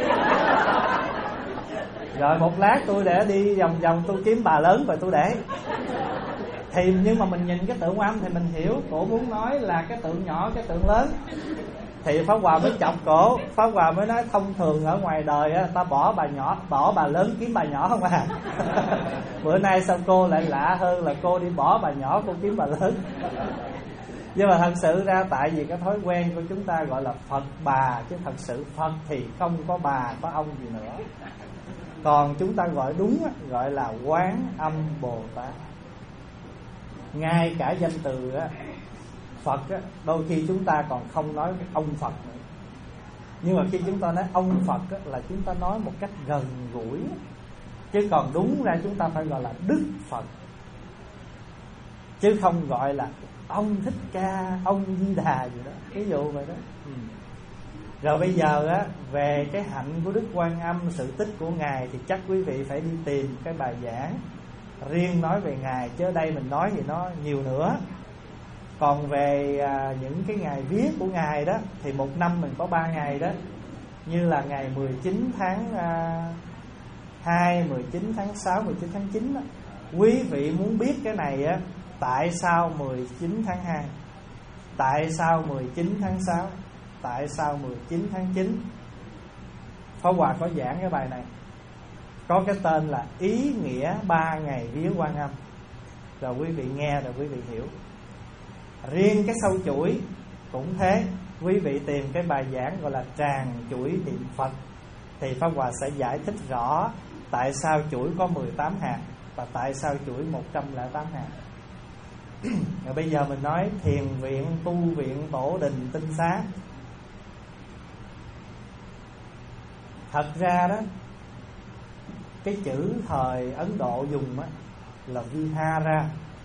Rồi một lát tôi để đi vòng vòng tôi kiếm bà lớn rồi tôi để. Thì nhưng mà mình nhìn cái tượng Quan Âm thì mình hiểu cổ muốn nói là cái tượng nhỏ, cái tượng lớn. Thì Pháp Hòa mới chọc cổ. Pháp Hòa mới nói thông thường ở ngoài đời á, ta bỏ bà nhỏ, bỏ bà lớn kiếm bà nhỏ không à. Bữa nay sao cô lại lạ hơn là cô đi bỏ bà nhỏ cô kiếm bà lớn. Nhưng mà thật sự ra tại vì cái thói quen của chúng ta gọi là Phật bà, chứ thật sự Phật thì không có bà có ông gì nữa. Còn chúng ta gọi đúng gọi là Quán Âm Bồ Tát. Ngay cả danh từ á, Phật á, đôi khi chúng ta còn không nói ông Phật nữa. Nhưng mà khi chúng ta nói ông Phật á, là chúng ta nói một cách gần gũi. Chứ còn đúng ra chúng ta phải gọi là Đức Phật, chứ không gọi là ông Thích Ca, ông Di Đà gì đó, ví dụ vậy đó. ừ. Rồi bây giờ á, về cái hạnh của Đức Quan Âm, sự tích của Ngài thì chắc quý vị phải đi tìm cái bài giảng riêng nói về Ngài, chứ ở đây mình nói thì nó nhiều nữa. Còn về à, những cái ngày viết của Ngài đó thì một năm mình có ba ngày đó, như là ngày mười chín tháng hai, mười chín tháng sáu, mười chín tháng chín đó. Quý vị muốn biết cái này á, tại sao mười chín tháng hai, tại sao mười chín tháng sáu, tại sao mười chín tháng chín, Pháp Hòa có giảng cái bài này, có cái tên là Ý nghĩa ba ngày vía Quan Âm. Rồi quý vị nghe rồi quý vị hiểu. Riêng cái sâu chuỗi cũng thế, quý vị tìm cái bài giảng gọi là Tràng chuỗi niệm Phật, thì Pháp Hòa sẽ giải thích rõ tại sao chuỗi có mười tám hạt và tại sao chuỗi một trăm lẻ tám hạt. Rồi bây giờ mình nói thiền viện, tu viện, tổ đình, tinh xá. Thật ra đó, cái chữ thời Ấn Độ dùng á, là Vihara.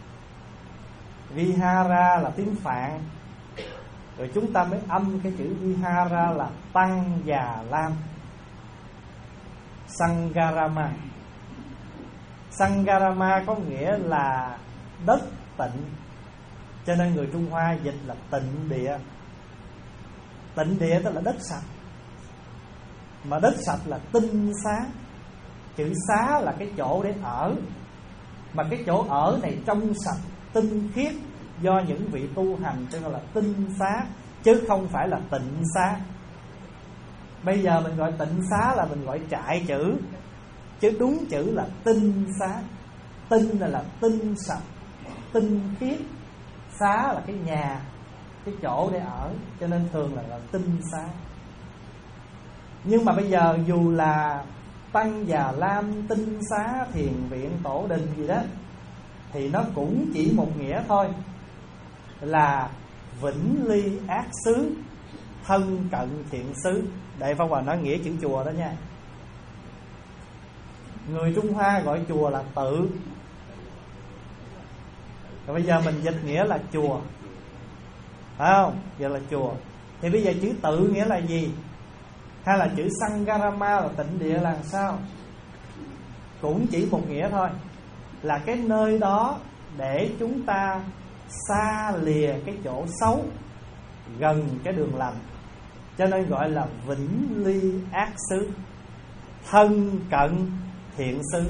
Vihara là tiếng Phạn, rồi chúng ta mới âm cái chữ Vihara là Tăng Già Lam, Sangarama. Sangarama có nghĩa là đất tịnh, cho nên người Trung Hoa dịch là tịnh địa. Tịnh địa tức là đất sạch, mà đất sạch là tinh xá. Chữ xá là cái chỗ để ở, mà cái chỗ ở này trong sạch, tinh khiết, do những vị tu hành, cho nên là tinh xá, chứ không phải là tịnh xá. Bây giờ mình gọi tịnh xá là mình gọi trại chữ, chứ đúng chữ là tinh xá. Tinh là, là tinh sạch, tinh khiết, xá là cái nhà, cái chỗ để ở, cho nên thường là, là tinh xá. Nhưng mà bây giờ dù là Tăng Già Lam, tinh xá, thiền viện, tổ đình gì đó, thì nó cũng chỉ một nghĩa thôi, là vĩnh ly ác xứ, thân cận thiện xứ. Đại Pháp Hòa nói nghĩa chữ chùa đó nha. Người Trung Hoa gọi chùa là tự, rồi bây giờ mình dịch nghĩa là chùa, phải không? Giờ là chùa. Thì bây giờ chữ tự nghĩa là gì? Hay là chữ Sangarama là tịnh địa là sao? Cũng chỉ một nghĩa thôi, là cái nơi đó để chúng ta xa lìa cái chỗ xấu, gần cái đường lành, cho nên gọi là vĩnh ly ác xứ, thân cận thiện xứ.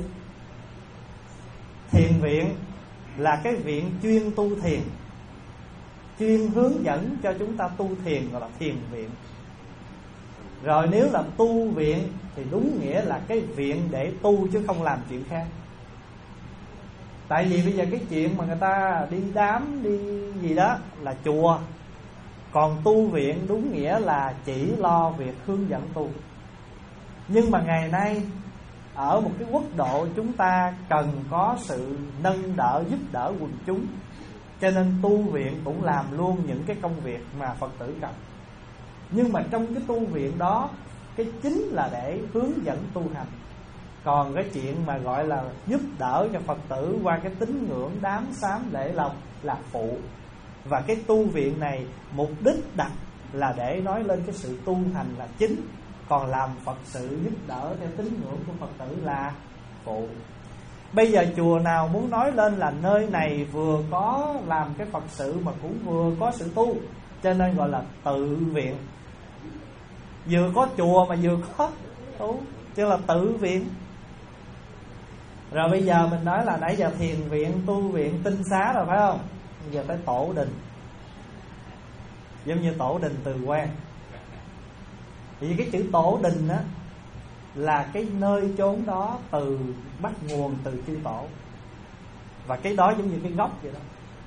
Thiền viện là cái viện chuyên tu thiền, chuyên hướng dẫn cho chúng ta tu thiền, gọi là thiền viện. Rồi nếu là tu viện thì đúng nghĩa là cái viện để tu, chứ không làm chuyện khác. Tại vì bây giờ cái chuyện mà người ta đi đám, đi gì đó là chùa. Còn tu viện đúng nghĩa là chỉ lo việc hướng dẫn tu. Nhưng mà ngày nay ở một cái quốc độ chúng ta cần có sự nâng đỡ, giúp đỡ quần chúng, cho nên tu viện cũng làm luôn những cái công việc mà Phật tử cần. Nhưng mà trong cái tu viện đó, cái chính là để hướng dẫn tu hành. Còn cái chuyện mà gọi là giúp đỡ cho Phật tử qua cái tín ngưỡng đám xám lễ lộc là phụ. Và cái tu viện này mục đích đặt là để nói lên cái sự tu hành là chính, còn làm Phật sự giúp đỡ theo tín ngưỡng của Phật tử là phụ. Bây giờ chùa nào muốn nói lên là nơi này vừa có làm cái Phật sự mà cũng vừa có sự tu, cho nên gọi là tự viện. Vừa có chùa mà vừa có tu, chứ là tự viện. Rồi bây giờ mình nói là nãy giờ thiền viện, tu viện, tinh xá rồi phải không? Bây giờ tới tổ đình. Giống như tổ đình Từ Quan. Vì cái chữ tổ đình á là cái nơi chốn đó từ bắt nguồn từ chư tổ, và cái đó giống như cái gốc vậy đó.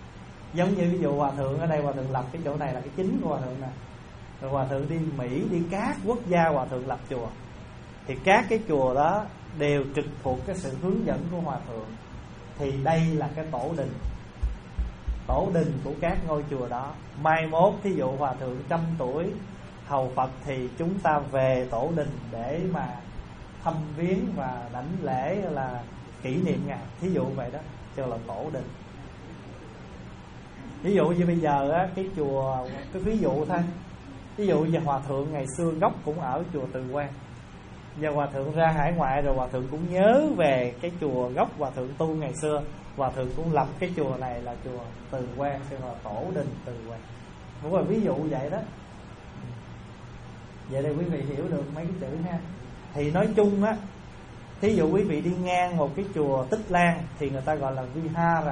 Giống như ví dụ hòa thượng ở đây, hòa thượng lập cái chỗ này là cái chính của hòa thượng nè, rồi hòa thượng đi Mỹ, đi các quốc gia hòa thượng lập chùa, thì các cái chùa đó đều trực thuộc cái sự hướng dẫn của hòa thượng. Thì đây là cái tổ đình, tổ đình của các ngôi chùa đó. Mai mốt thí dụ hòa thượng trăm tuổi hầu Phật thì chúng ta về tổ đình để mà thăm viếng và đảnh lễ là kỷ niệm ngài, thí dụ vậy đó, cho là tổ đình. Ví dụ như bây giờ á, cái chùa, cái ví dụ thôi, ví dụ như hòa thượng ngày xưa gốc cũng ở chùa Từ Quan, giờ hòa thượng ra hải ngoại rồi hòa thượng cũng nhớ về cái chùa gốc hòa thượng tu ngày xưa, hòa thượng cũng lập cái chùa này là chùa Từ Quan, xem là tổ đình Từ Quan. Cũng là ví dụ vậy đó. Vậy thì quý vị hiểu được mấy cái chữ ha. Thì nói chung á, thí dụ quý vị đi ngang một cái chùa Tích Lan thì người ta gọi là Vihara.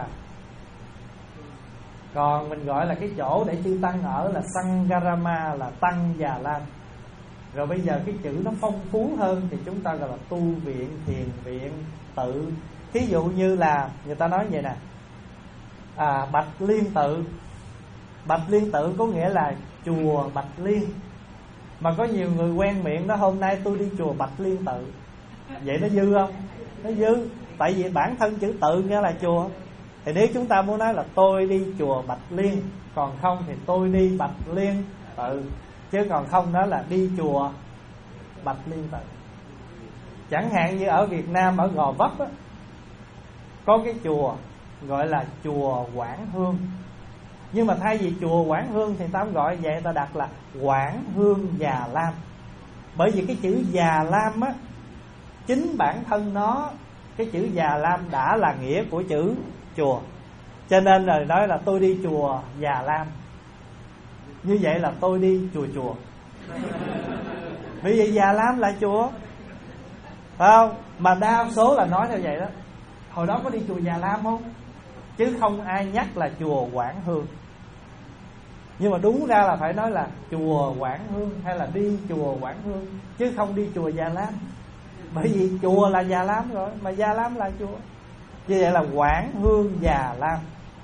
Còn mình gọi là cái chỗ để chư tăng ở là Sangharama, là tăng Già Lam. Rồi bây giờ cái chữ nó phong phú hơn thì chúng ta gọi là tu viện, thiền viện, tự. Thí dụ như là người ta nói vậy nè, à, Bạch Liên Tự. Bạch Liên Tự có nghĩa là chùa Bạch Liên. Mà có nhiều người quen miệng đó, hôm nay tôi đi chùa Bạch Liên Tự. Vậy nó dư không? Nó dư. Tại vì bản thân chữ tự nghĩa là chùa. Thì nếu chúng ta muốn nói là tôi đi chùa Bạch Liên, còn không thì tôi đi Bạch Liên Tự, chứ còn không nói là đi chùa Bạch Liên Tự. Chẳng hạn như ở Việt Nam, ở Gò Vấp á, có cái chùa gọi là chùa Quảng Hương. Nhưng mà thay vì chùa Quảng Hương thì ta không gọi vậy, ta đặt là Quảng Hương Già Lam. Bởi vì cái chữ Già Lam á, chính bản thân nó, cái chữ Già Lam đã là nghĩa của chữ chùa. Cho nên là nói là tôi đi chùa Già Lam, như vậy là tôi đi chùa chùa. Vì vậy Già Lam là chùa, phải không? Mà đa số là nói theo vậy đó. Hồi đó có đi chùa Già Lam không? Chứ không ai nhắc là chùa Quảng Hương. Nhưng mà đúng ra là phải nói là chùa Quảng Hương, hay là đi chùa Quảng Hương, chứ không đi chùa Già Lam. Bởi vì chùa là Già Lam rồi, mà Già Lam là chùa. Như vậy là Quảng Hương Già Lam,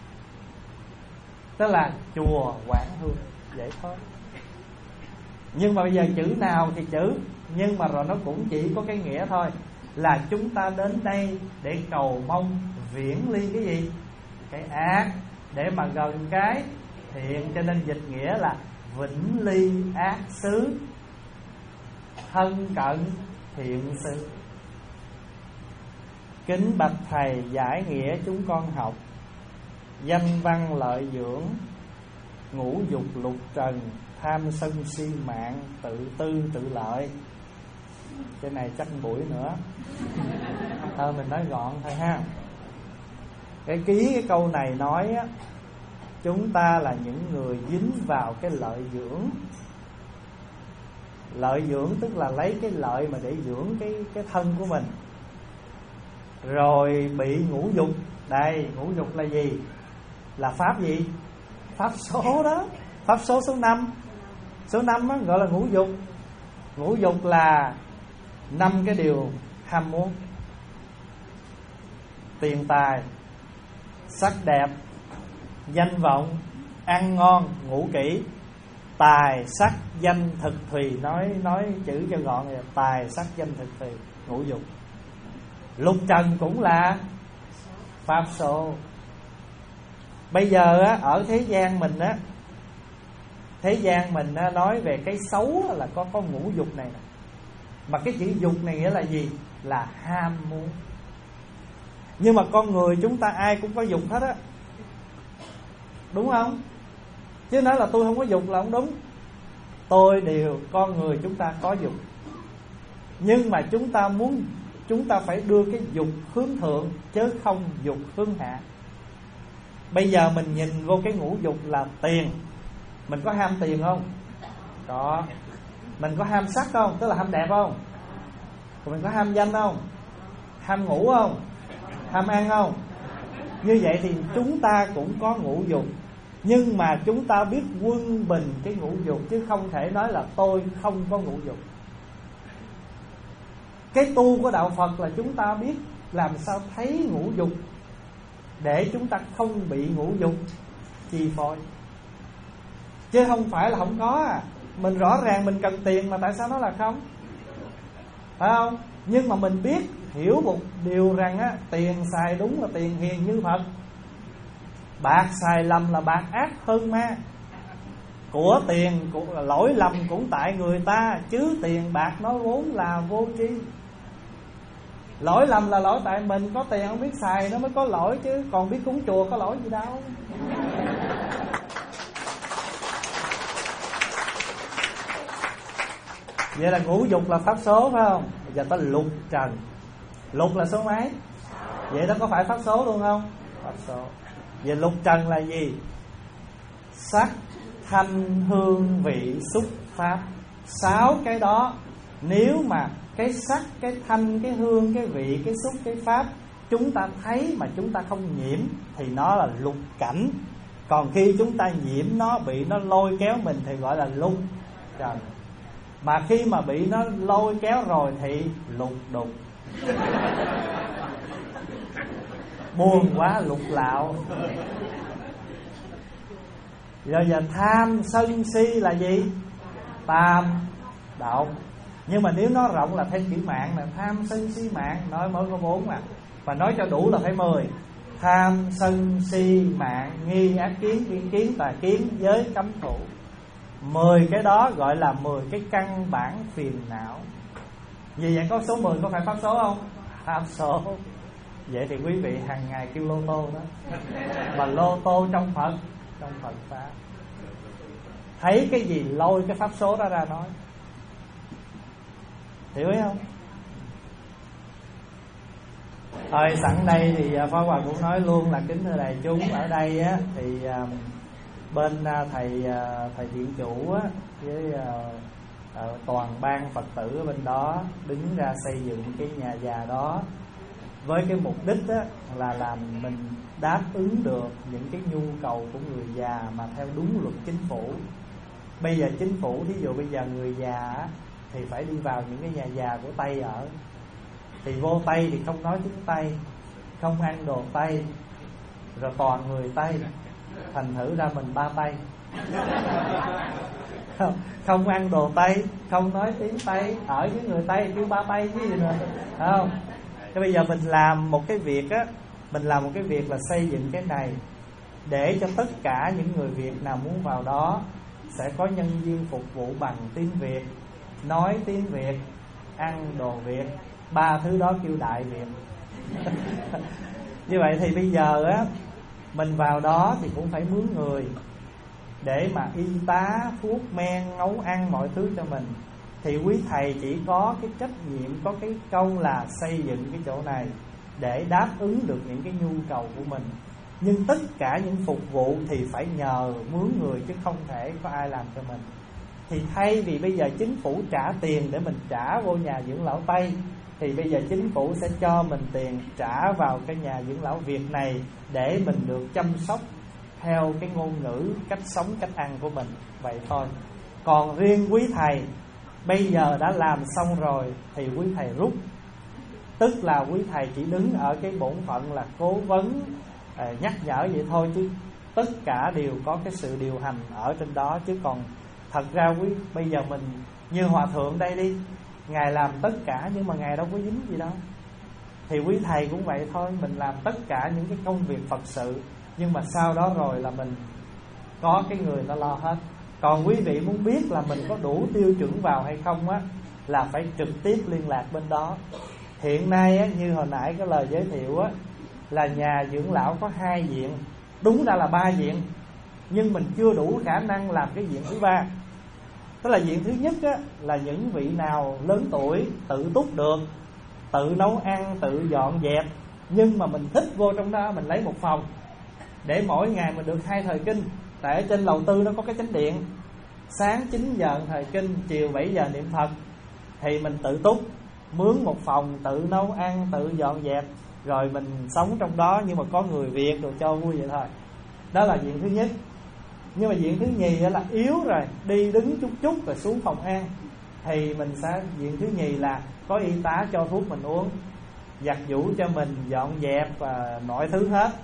tức là chùa Quảng Hương, vậy thôi. Nhưng mà bây giờ chữ nào thì chữ, nhưng mà rồi nó cũng chỉ có cái nghĩa thôi, là chúng ta đến đây để cầu mong viễn ly cái gì? Cái ác, để mà gần cái thiện. Cho nên dịch nghĩa là vĩnh ly ác xứ, thân cận thiện xứ. Kính bạch thầy giải nghĩa chúng con học, danh văn lợi dưỡng, ngũ dục lục trần, tham sân si mạng, tự tư tự lợi. Cái này chắc buổi nữa, thôi mình nói gọn thôi ha. Cái ký cái câu này nói á, chúng ta là những người dính vào cái lợi dưỡng. Lợi dưỡng tức là lấy cái lợi mà để dưỡng cái cái thân của mình, rồi bị ngũ dục. Đây, ngũ dục là gì? Là pháp gì? Pháp số đó, pháp số số năm. Số năm á, gọi là ngũ dục. Ngũ dục là năm cái điều ham muốn: tiền tài, sắc đẹp, danh vọng, ăn ngon, ngủ kỹ. Tài, sắc, danh, thực thùy. Nói nói chữ cho gọn là tài, sắc, danh, thực thùy, ngũ dục. Lục trần cũng là pháp số. Bây giờ á, ở thế gian mình á, thế gian mình á, nói về cái xấu là có có ngũ dục này nè. Mà cái chữ dục này nghĩa là gì? Là ham muốn. Nhưng mà con người chúng ta ai cũng có dục hết á, đúng không? Chứ nói là tôi không có dục là không đúng. Tôi đều, con người chúng ta có dục, nhưng mà chúng ta muốn, chúng ta phải đưa cái dục hướng thượng, chứ không dục hướng hạ. Bây giờ mình nhìn vô cái ngũ dục là tiền. Mình có ham tiền không? Có. Mình có ham sắc không? Tức là ham đẹp không? Mình có ham danh không? Ham ngủ không? Ham ăn không? Như vậy thì chúng ta cũng có ngũ dục. Nhưng mà chúng ta biết quân bình cái ngũ dục, chứ không thể nói là tôi không có ngũ dục. Cái tu của đạo Phật là chúng ta biết làm sao thấy ngũ dục, để chúng ta không bị ngũ dục. chi phối, chứ không phải là không có à. Mình rõ ràng mình cần tiền mà tại sao nó là không, phải không? Nhưng mà mình biết hiểu một điều rằng á, tiền xài đúng là tiền hiền như Phật, bạc xài lầm là bạc ác hơn ma. Của tiền của, lỗi lầm cũng tại người ta, chứ tiền bạc nó vốn là vô tri. Lỗi lầm là lỗi tại mình, có tiền không biết xài nó mới có lỗi, chứ còn biết cúng chùa có lỗi gì đâu. Vậy là ngũ dục là pháp số, phải không? Bây giờ tới lục trần. Lục là số mấy? Vậy đó có phải pháp số luôn không? Pháp số. Vậy lục trần là gì? Sắc, thanh, hương, vị, xúc, pháp. Sáu cái đó, nếu mà cái sắc, cái thanh, cái hương, cái vị, cái xúc, cái pháp chúng ta thấy mà chúng ta không nhiễm thì nó là lục cảnh. Còn khi chúng ta nhiễm nó, bị nó lôi kéo mình thì gọi là lục trần. Mà khi mà bị nó lôi kéo rồi thì lục đục. Buồn quá lục lạo. Rồi giờ tham sân si là gì? Tam đạo. Nhưng mà nếu nó rộng là thêm chữ mạng là tham sân si mạng, nói mới có bốn mà. Và nói cho đủ là phải mười. Tham sân si mạng, nghi ác kiến, kiến kiến tà kiến, giới cấm thủ. Mười cái đó gọi là mười cái căn bản phiền não. Vì vậy có số mười có phải pháp số không? Pháp số. Vậy thì quý vị hàng ngày kêu lô tô đó. Mà lô tô trong Phật, trong Phật Pháp. Thấy cái gì lôi cái pháp số đó ra nói. Hiểu ý không? Thôi sẵn đây thì Pháp Hòa cũng nói luôn là kính thưa đại chúng, ở đây á thì bên thầy thầy thiện chủ á với uh, toàn ban Phật tử ở bên đó đứng ra xây dựng cái nhà già đó với cái mục đích á là làm mình đáp ứng được những cái nhu cầu của người già mà theo đúng luật chính phủ. Bây giờ chính phủ thí dụ bây giờ người già á thì phải đi vào những cái nhà già của Tây ở, thì vô Tây thì không nói tiếng Tây, không ăn đồ Tây, rồi toàn người Tây, thành thử ra mình ba Tây. Không, không ăn đồ Tây, không nói tiếng Tây, ở với người Tây kêu ba Tây chứ gì nữa, không? Thế bây giờ mình làm một cái việc á, mình làm một cái việc là xây dựng cái này để cho tất cả những người Việt nào muốn vào đó sẽ có nhân viên phục vụ bằng tiếng Việt, nói tiếng Việt, ăn đồ Việt, ba thứ đó kêu Đại Việt. Như vậy thì bây giờ á, mình vào đó thì cũng phải mướn người để mà y tá, thuốc men, nấu ăn mọi thứ cho mình. Thì quý thầy chỉ có cái trách nhiệm, có cái câu là xây dựng cái chỗ này để đáp ứng được những cái nhu cầu của mình. Nhưng tất cả những phục vụ thì phải nhờ mướn người, chứ không thể có ai làm cho mình. Thì thay vì bây giờ chính phủ trả tiền để mình trả vô nhà dưỡng lão Tây, thì bây giờ chính phủ sẽ cho mình tiền trả vào cái nhà dưỡng lão Việt này để mình được chăm sóc theo cái ngôn ngữ, cách sống, cách ăn của mình. Vậy thôi. Còn riêng quý thầy bây giờ đã làm xong rồi thì quý thầy rút. Tức là quý thầy chỉ đứng ở cái bổn phận là cố vấn, nhắc nhở vậy thôi, chứ tất cả đều có cái sự điều hành ở trên đó. Chứ còn thật ra quý bây giờ mình như hòa thượng đây đi, ngài làm tất cả nhưng mà ngài đâu có dính gì đâu. Thì quý thầy cũng vậy thôi, mình làm tất cả những cái công việc Phật sự, nhưng mà sau đó rồi là mình có cái người nó lo hết. Còn quý vị muốn biết là mình có đủ tiêu chuẩn vào hay không á, là phải trực tiếp liên lạc bên đó. Hiện nay á, như hồi nãy cái lời giới thiệu á, là nhà dưỡng lão có hai viện, đúng ra là ba viện, nhưng mình chưa đủ khả năng làm cái viện thứ ba. Tức là viện thứ nhất á, là những vị nào lớn tuổi tự túc được, tự nấu ăn, tự dọn dẹp, nhưng mà mình thích vô trong đó mình lấy một phòng để mỗi ngày mình được hai thời kinh. Tại ở trên lầu tư nó có cái chánh điện, sáng chín giờ thời kinh, chiều bảy giờ niệm Phật. Thì mình tự túc, mướn một phòng, tự nấu ăn, tự dọn dẹp, rồi mình sống trong đó, nhưng mà có người Việt rồi cho vui vậy thôi. Đó là viện thứ nhất. Nhưng mà viện thứ nhì là yếu rồi, đi đứng chút chút rồi xuống phòng ăn. Thì mình sẽ, viện thứ nhì là có y tá cho thuốc mình uống, giặt giũ cho mình, dọn dẹp và mọi thứ hết.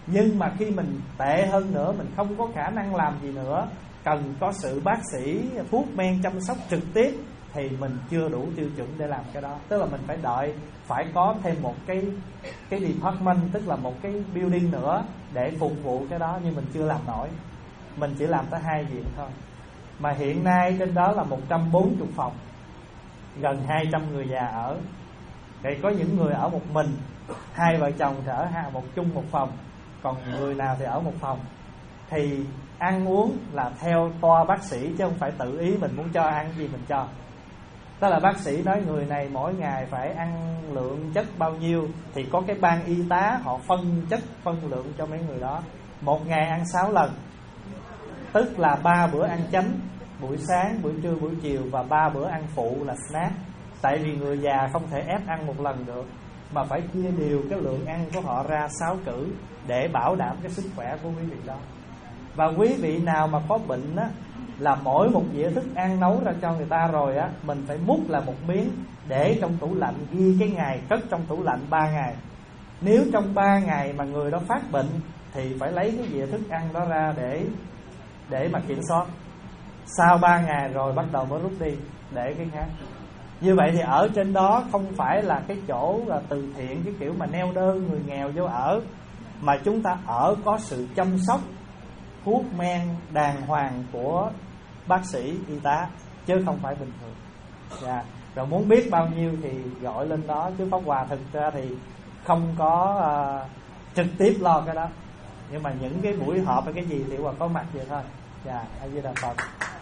Nhưng mà khi mình tệ hơn nữa, mình không có khả năng làm gì nữa, cần có sự bác sĩ thuốc men chăm sóc trực tiếp, thì mình chưa đủ tiêu chuẩn để làm cái đó. Tức là mình phải đợi, phải có thêm một cái cái department, tức là một cái building nữa để phục vụ cái đó, nhưng mình chưa làm nổi. Mình chỉ làm tới hai viện thôi. Mà hiện nay trên đó là một trăm bốn mươi phòng, gần hai trăm người già ở. Vậy có những người ở một mình, hai vợ chồng thì ở một chung một phòng, còn người nào thì ở một phòng. Thì ăn uống là theo toa bác sĩ, chứ không phải tự ý mình muốn cho ăn gì mình cho. Tức là bác sĩ nói người này mỗi ngày phải ăn lượng chất bao nhiêu, thì có cái ban y tá họ phân chất, phân lượng cho mấy người đó. Một ngày ăn sáu lần, tức là ba bữa ăn chánh, buổi sáng, buổi trưa, buổi chiều, và ba bữa ăn phụ là snack. Tại vì người già không thể ép ăn một lần được, mà phải chia đều cái lượng ăn của họ ra sáu cử để bảo đảm cái sức khỏe của quý vị đó. Và quý vị nào mà có bệnh á, là mỗi một dĩa thức ăn nấu ra cho người ta rồi á, mình phải múc là một miếng để trong tủ lạnh, ghi cái ngày cất trong tủ lạnh ba ngày. Nếu trong ba ngày mà người đó phát bệnh thì phải lấy cái dĩa thức ăn đó ra để để mà kiểm soát. Sau ba ngày rồi bắt đầu mới rút đi để cái khác. Như vậy thì ở trên đó không phải là cái chỗ là từ thiện, cái kiểu mà neo đơn người nghèo vô ở, mà chúng ta ở có sự chăm sóc thuốc men đàng hoàng của bác sĩ y tá, chứ không phải bình thường. Dạ. Rồi muốn biết bao nhiêu thì gọi lên đó, chứ Pháp Hòa thực ra thì không có uh, trực tiếp lo cái đó. Nhưng mà những cái buổi họp hay cái gì thì Hòa có mặt vậy thôi. Dạ, A Di Đà Phật.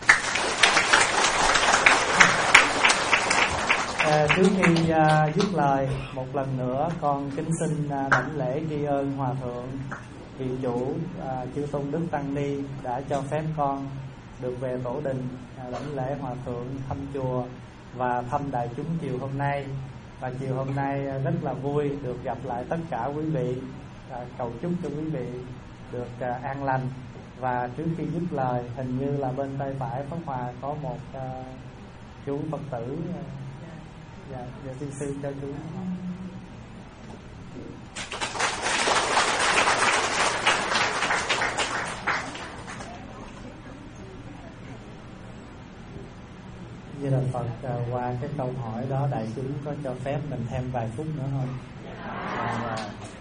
À, trước khi uh, dứt lời, một lần nữa con kính xin uh, đảnh lễ tri ân Hòa thượng Viện chủ uh, chư tôn đức tăng ni đã cho phép con được về tổ đình uh, đảnh lễ Hòa thượng, thăm chùa và thăm đại chúng chiều hôm nay. Và chiều hôm nay uh, rất là vui được gặp lại tất cả quý vị. uh, Cầu chúc cho quý vị được uh, an lành. Và trước khi dứt lời, hình như là bên tay phải Pháp Hòa có một uh, chú Phật tử. uh, Dạ, dạ xin sư cho chú. Như là Phật, qua cái câu hỏi đó đại chúng có cho phép mình thêm vài phút nữa không? À,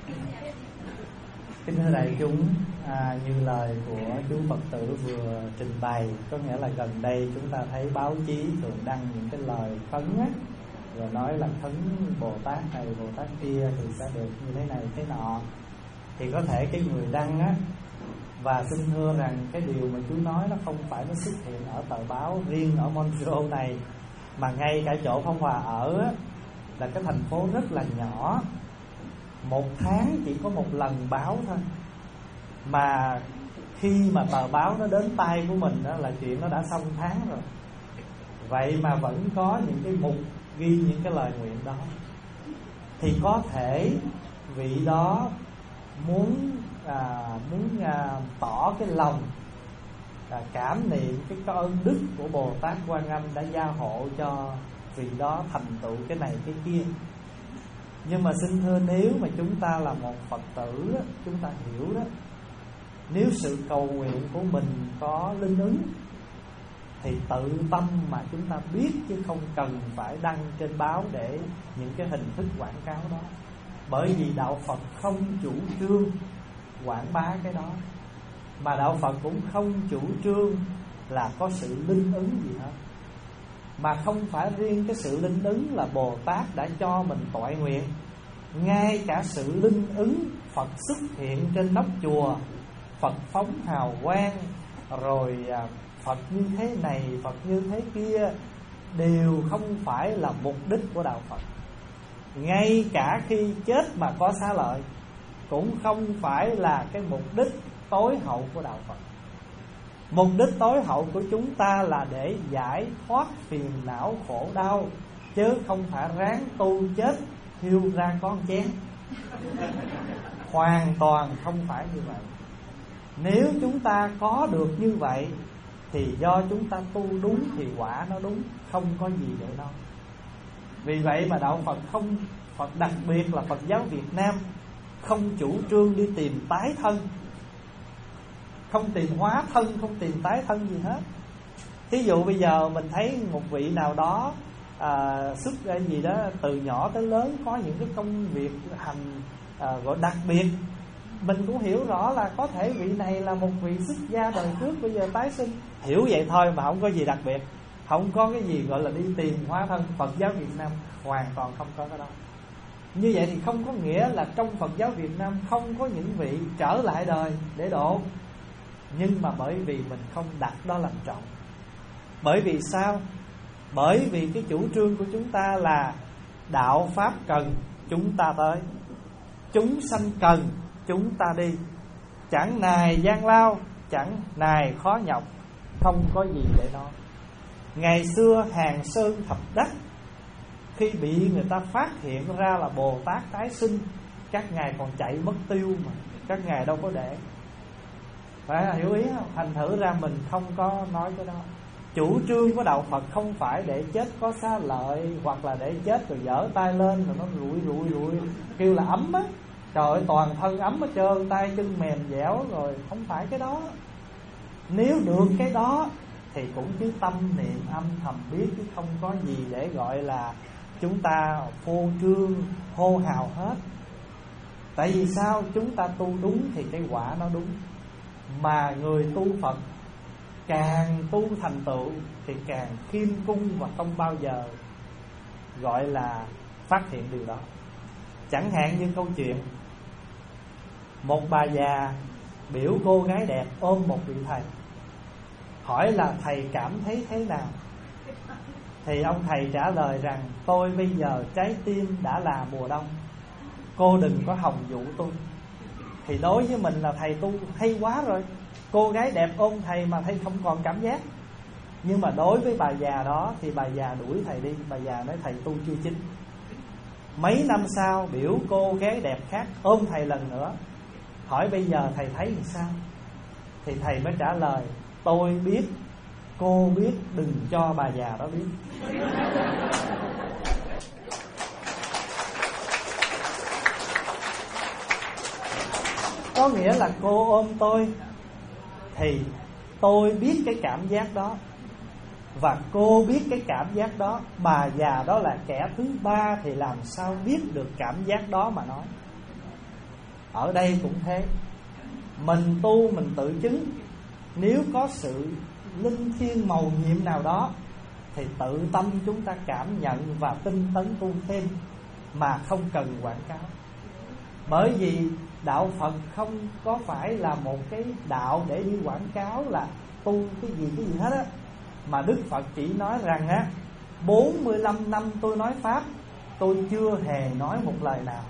kính thưa đại chúng, à, như lời của chú Phật tử vừa trình bày, có nghĩa là gần đây chúng ta thấy báo chí thường đăng những cái lời khấn á, rồi nói là khấn Bồ Tát này Bồ Tát kia thì sẽ được như thế này thế nọ. Thì có thể cái người đăng á, và xin thưa rằng cái điều mà chú nói nó không phải nó xuất hiện ở tờ báo riêng ở Montreal này, mà ngay cả chỗ Phong Hòa ở á, là cái thành phố rất là nhỏ, một tháng chỉ có một lần báo thôi, mà khi mà tờ báo nó đến tay của mình đó là chuyện nó đã xong tháng rồi. Vậy mà vẫn có những cái mục ghi những cái lời nguyện đó, thì có thể vị đó muốn à, muốn à, tỏ cái lòng à, cảm niệm cái ơn đức của Bồ Tát Quan Âm đã gia hộ cho vị đó thành tựu cái này cái kia. Nhưng mà xin thưa, nếu mà chúng ta là một Phật tử đó, chúng ta hiểu đó, nếu sự cầu nguyện của mình có linh ứng thì tự tâm mà chúng ta biết, chứ không cần phải đăng trên báo để những cái hình thức quảng cáo đó. Bởi vì đạo Phật không chủ trương quảng bá cái đó, mà đạo Phật cũng không chủ trương là có sự linh ứng gì hết. Mà không phải riêng cái sự linh ứng là Bồ Tát đã cho mình toại nguyện, ngay cả sự linh ứng Phật xuất hiện trên nóc chùa, Phật phóng hào quang, rồi Phật như thế này, Phật như thế kia, đều không phải là mục đích của đạo Phật. Ngay cả khi chết mà có xá lợi cũng không phải là cái mục đích tối hậu của đạo Phật. Mục đích tối hậu của chúng ta là để giải thoát phiền não khổ đau, chứ không phải ráng tu chết thiêu ra con chén. Hoàn toàn không phải như vậy. Nếu chúng ta có được như vậy thì do chúng ta tu đúng thì quả nó đúng, không có gì để nói. Vì vậy mà đạo Phật không, Phật đặc biệt là Phật giáo Việt Nam không chủ trương đi tìm tái thân, không tìm hóa thân, không tìm tái thân gì hết. Thí dụ bây giờ mình thấy một vị nào đó à, xuất ra gì đó từ nhỏ tới lớn có những cái công việc hành à, gọi đặc biệt, mình cũng hiểu rõ là có thể vị này là một vị xuất gia đời trước bây giờ tái sinh, hiểu vậy thôi mà không có gì đặc biệt, không có cái gì gọi là đi tìm hóa thân. Phật giáo Việt Nam hoàn toàn không có cái đó. Như vậy thì không có nghĩa là trong Phật giáo Việt Nam không có những vị trở lại đời để độ, nhưng mà bởi vì mình không đặt đó làm trọng. Bởi vì sao? Bởi vì cái chủ trương của chúng ta là đạo pháp cần chúng ta tới, chúng sanh cần chúng ta đi, chẳng nài gian lao, chẳng nài khó nhọc, không có gì để nói. Ngày xưa Hàng Sơn Thập Đắc khi bị người ta phát hiện ra là Bồ Tát tái sinh, các ngài còn chạy mất tiêu mà, các ngài đâu có để. Phải hiểu ý không? Thành thử ra mình không có nói cái đó. Chủ trương của đạo Phật không phải để chết có xá lợi, hoặc là để chết rồi dở tay lên rồi nó rụi rụi rụi kêu là ấm á. Trời ơi, toàn thân ấm hết trơn, tay chân mềm dẻo rồi. Không phải cái đó. Nếu được cái đó thì cũng cứ tâm niệm âm thầm biết, chứ không có gì để gọi là chúng ta phô trương hô hào hết. Tại vì sao? Chúng ta tu đúng thì cái quả nó đúng. Mà người tu Phật càng tu thành tựu thì càng khiêm cung và không bao giờ gọi là phát hiện điều đó. Chẳng hạn như câu chuyện một bà già biểu cô gái đẹp ôm một vị thầy, hỏi là thầy cảm thấy thế nào. Thì ông thầy trả lời rằng tôi bây giờ trái tim đã là mùa đông, cô đừng có hòng dụ tôi. Thì đối với mình là thầy tu hay quá rồi, cô gái đẹp ôm thầy mà thầy không còn cảm giác. Nhưng mà đối với bà già đó thì bà già đuổi thầy đi. Bà già nói thầy tu chưa chính. Mấy năm sau biểu cô gái đẹp khác ôm thầy lần nữa, hỏi bây giờ thầy thấy làm sao. Thì thầy mới trả lời tôi biết, cô biết, đừng cho bà già đó biết. Có nghĩa là cô ôm tôi thì tôi biết cái cảm giác đó, và cô biết cái cảm giác đó. Bà già đó là kẻ thứ ba thì làm sao biết được cảm giác đó mà nói. Ở đây cũng thế, mình tu mình tự chứng. Nếu có sự linh thiêng mầu nhiệm nào đó thì tự tâm chúng ta cảm nhận và tinh tấn tu thêm, mà không cần quảng cáo. Bởi vì đạo Phật không có phải là một cái đạo để đi quảng cáo là tu cái gì cái gì hết á. Mà Đức Phật chỉ nói rằng á, bốn mươi lăm năm tôi nói Pháp, tôi chưa hề nói một lời nào.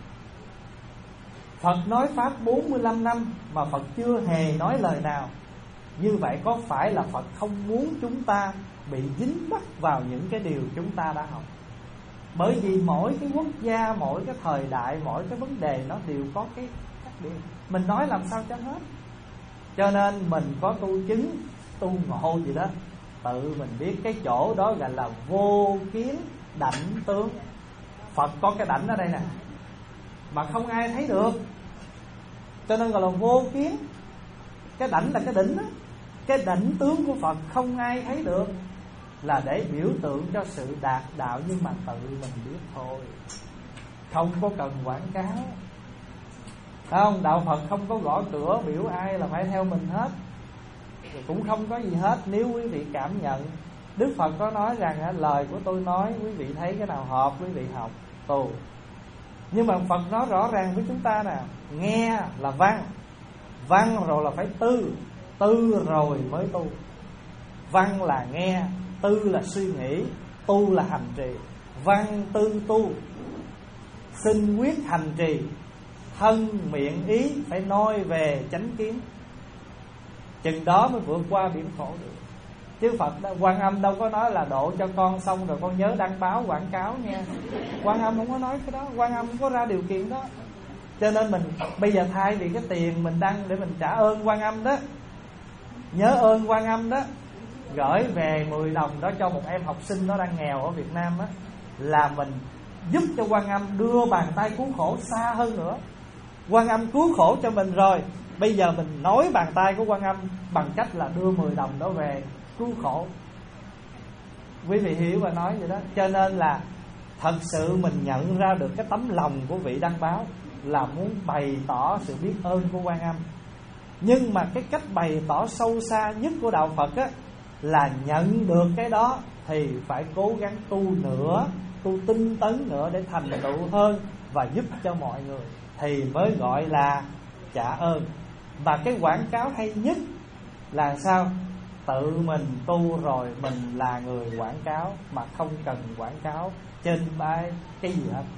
Phật nói Pháp bốn mươi lăm năm mà Phật chưa hề nói lời nào. Như vậy có phải là Phật không muốn chúng ta bị dính mắc vào những cái điều chúng ta đã học? Bởi vì mỗi cái quốc gia, mỗi cái thời đại, mỗi cái vấn đề nó đều có cái khác biệt. Mình nói làm sao cho hết. Cho nên mình có tu chứng, tu ngộ gì đó, tự mình biết cái chỗ đó gọi là vô kiến đảnh tướng. Phật có cái đảnh ở đây nè, mà không ai thấy được, cho nên gọi là vô kiến. Cái đảnh là cái đỉnh đó. Cái đảnh tướng của Phật không ai thấy được, là để biểu tượng cho sự đạt đạo, nhưng mà tự mình biết thôi, không có cần quảng cáo. Không, đạo Phật không có gõ cửa biểu ai là phải theo mình hết, cũng không có gì hết. Nếu quý vị cảm nhận, Đức Phật có nói rằng lời của tôi nói, quý vị thấy cái nào hợp quý vị học tu. Nhưng mà Phật nói rõ ràng với chúng ta nè, nghe là văn, văn rồi là phải tư, tư rồi mới tu. Văn là nghe, tư là suy nghĩ, tu là hành trì. Văn tư tu, xin quyết hành trì, thân miệng ý phải noi về chánh kiến. Chừng đó mới vượt qua biển khổ được. Chứ Phật Quan Âm đâu có nói là độ cho con xong rồi con nhớ đăng báo quảng cáo nha. Quan Âm không có nói cái đó, Quan Âm không có ra điều kiện đó. Cho nên mình bây giờ thay vì cái tiền mình đăng để mình trả ơn Quan Âm đó, nhớ ơn Quan Âm đó, gửi về mười đồng đó cho một em học sinh nó đang nghèo ở Việt Nam á, là mình giúp cho Quan Âm đưa bàn tay cứu khổ xa hơn nữa. Quan Âm cứu khổ cho mình rồi, bây giờ mình nối bàn tay của Quan Âm bằng cách là đưa mười đồng đó về cứu khổ. Quý vị hiểu và nói vậy đó. Cho nên là thật sự mình nhận ra được cái tấm lòng của vị đăng báo là muốn bày tỏ sự biết ơn của Quan Âm. Nhưng mà cái cách bày tỏ sâu xa nhất của đạo Phật á, là nhận được cái đó thì phải cố gắng tu nữa, tu tinh tấn nữa để thành tựu hơn và giúp cho mọi người, thì mới gọi là trả ơn. Và cái quảng cáo hay nhất là sao? Tự mình tu rồi mình là người quảng cáo, mà không cần quảng cáo trên bài cái gì hết.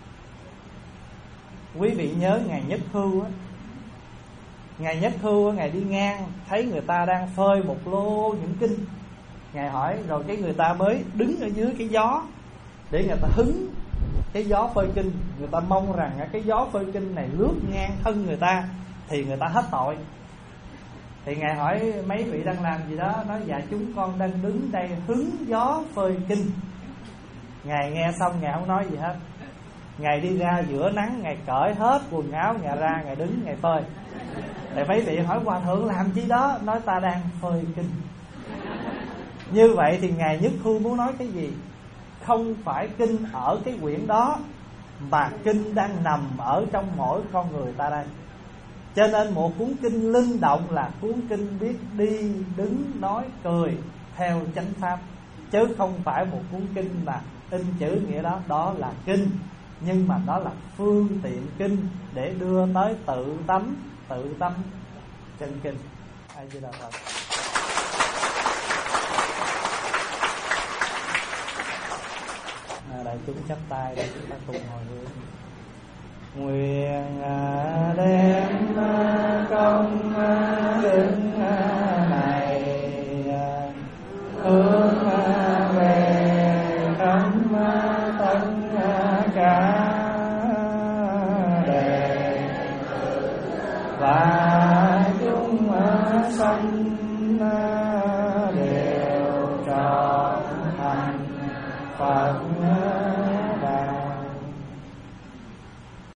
Quý vị nhớ ngày Nhất Hưu á, ngày Nhất Hưu á, ngày đi ngang thấy người ta đang phơi một lô những kinh. Ngài hỏi rồi cái người ta mới đứng ở dưới cái gió để người ta hứng cái gió phơi kinh. Người ta mong rằng cái gió phơi kinh này lướt ngang thân người ta thì người ta hết tội. Thì Ngài hỏi mấy vị đang làm gì đó, nói dạ chúng con đang đứng đây hứng gió phơi kinh. Ngài nghe xong Ngài không nói gì hết. Ngài đi ra giữa nắng, Ngài cởi hết quần áo, Ngài ra, Ngài đứng, Ngài phơi. Thì mấy vị hỏi Hòa Thượng làm chi đó? Nói ta đang phơi kinh. Như vậy thì Ngài Nhất Hưu muốn nói cái gì? Không phải kinh ở cái quyển đó, mà kinh đang nằm ở trong mỗi con người ta đây. Cho nên một cuốn kinh linh động là cuốn kinh biết đi, đứng, nói, cười theo chánh pháp, chứ không phải một cuốn kinh mà in chữ nghĩa đó. Đó là kinh, nhưng mà đó là phương tiện kinh để đưa tới tự tánh, tự tâm chân kinh. A Di Đà Phật. À, đại chúng chắp tay để chúng ta cùng hồi hướng. Nguyện đem công đức này hướng về khắp tất cả đời và chúng sanh đều trọn thành Phật.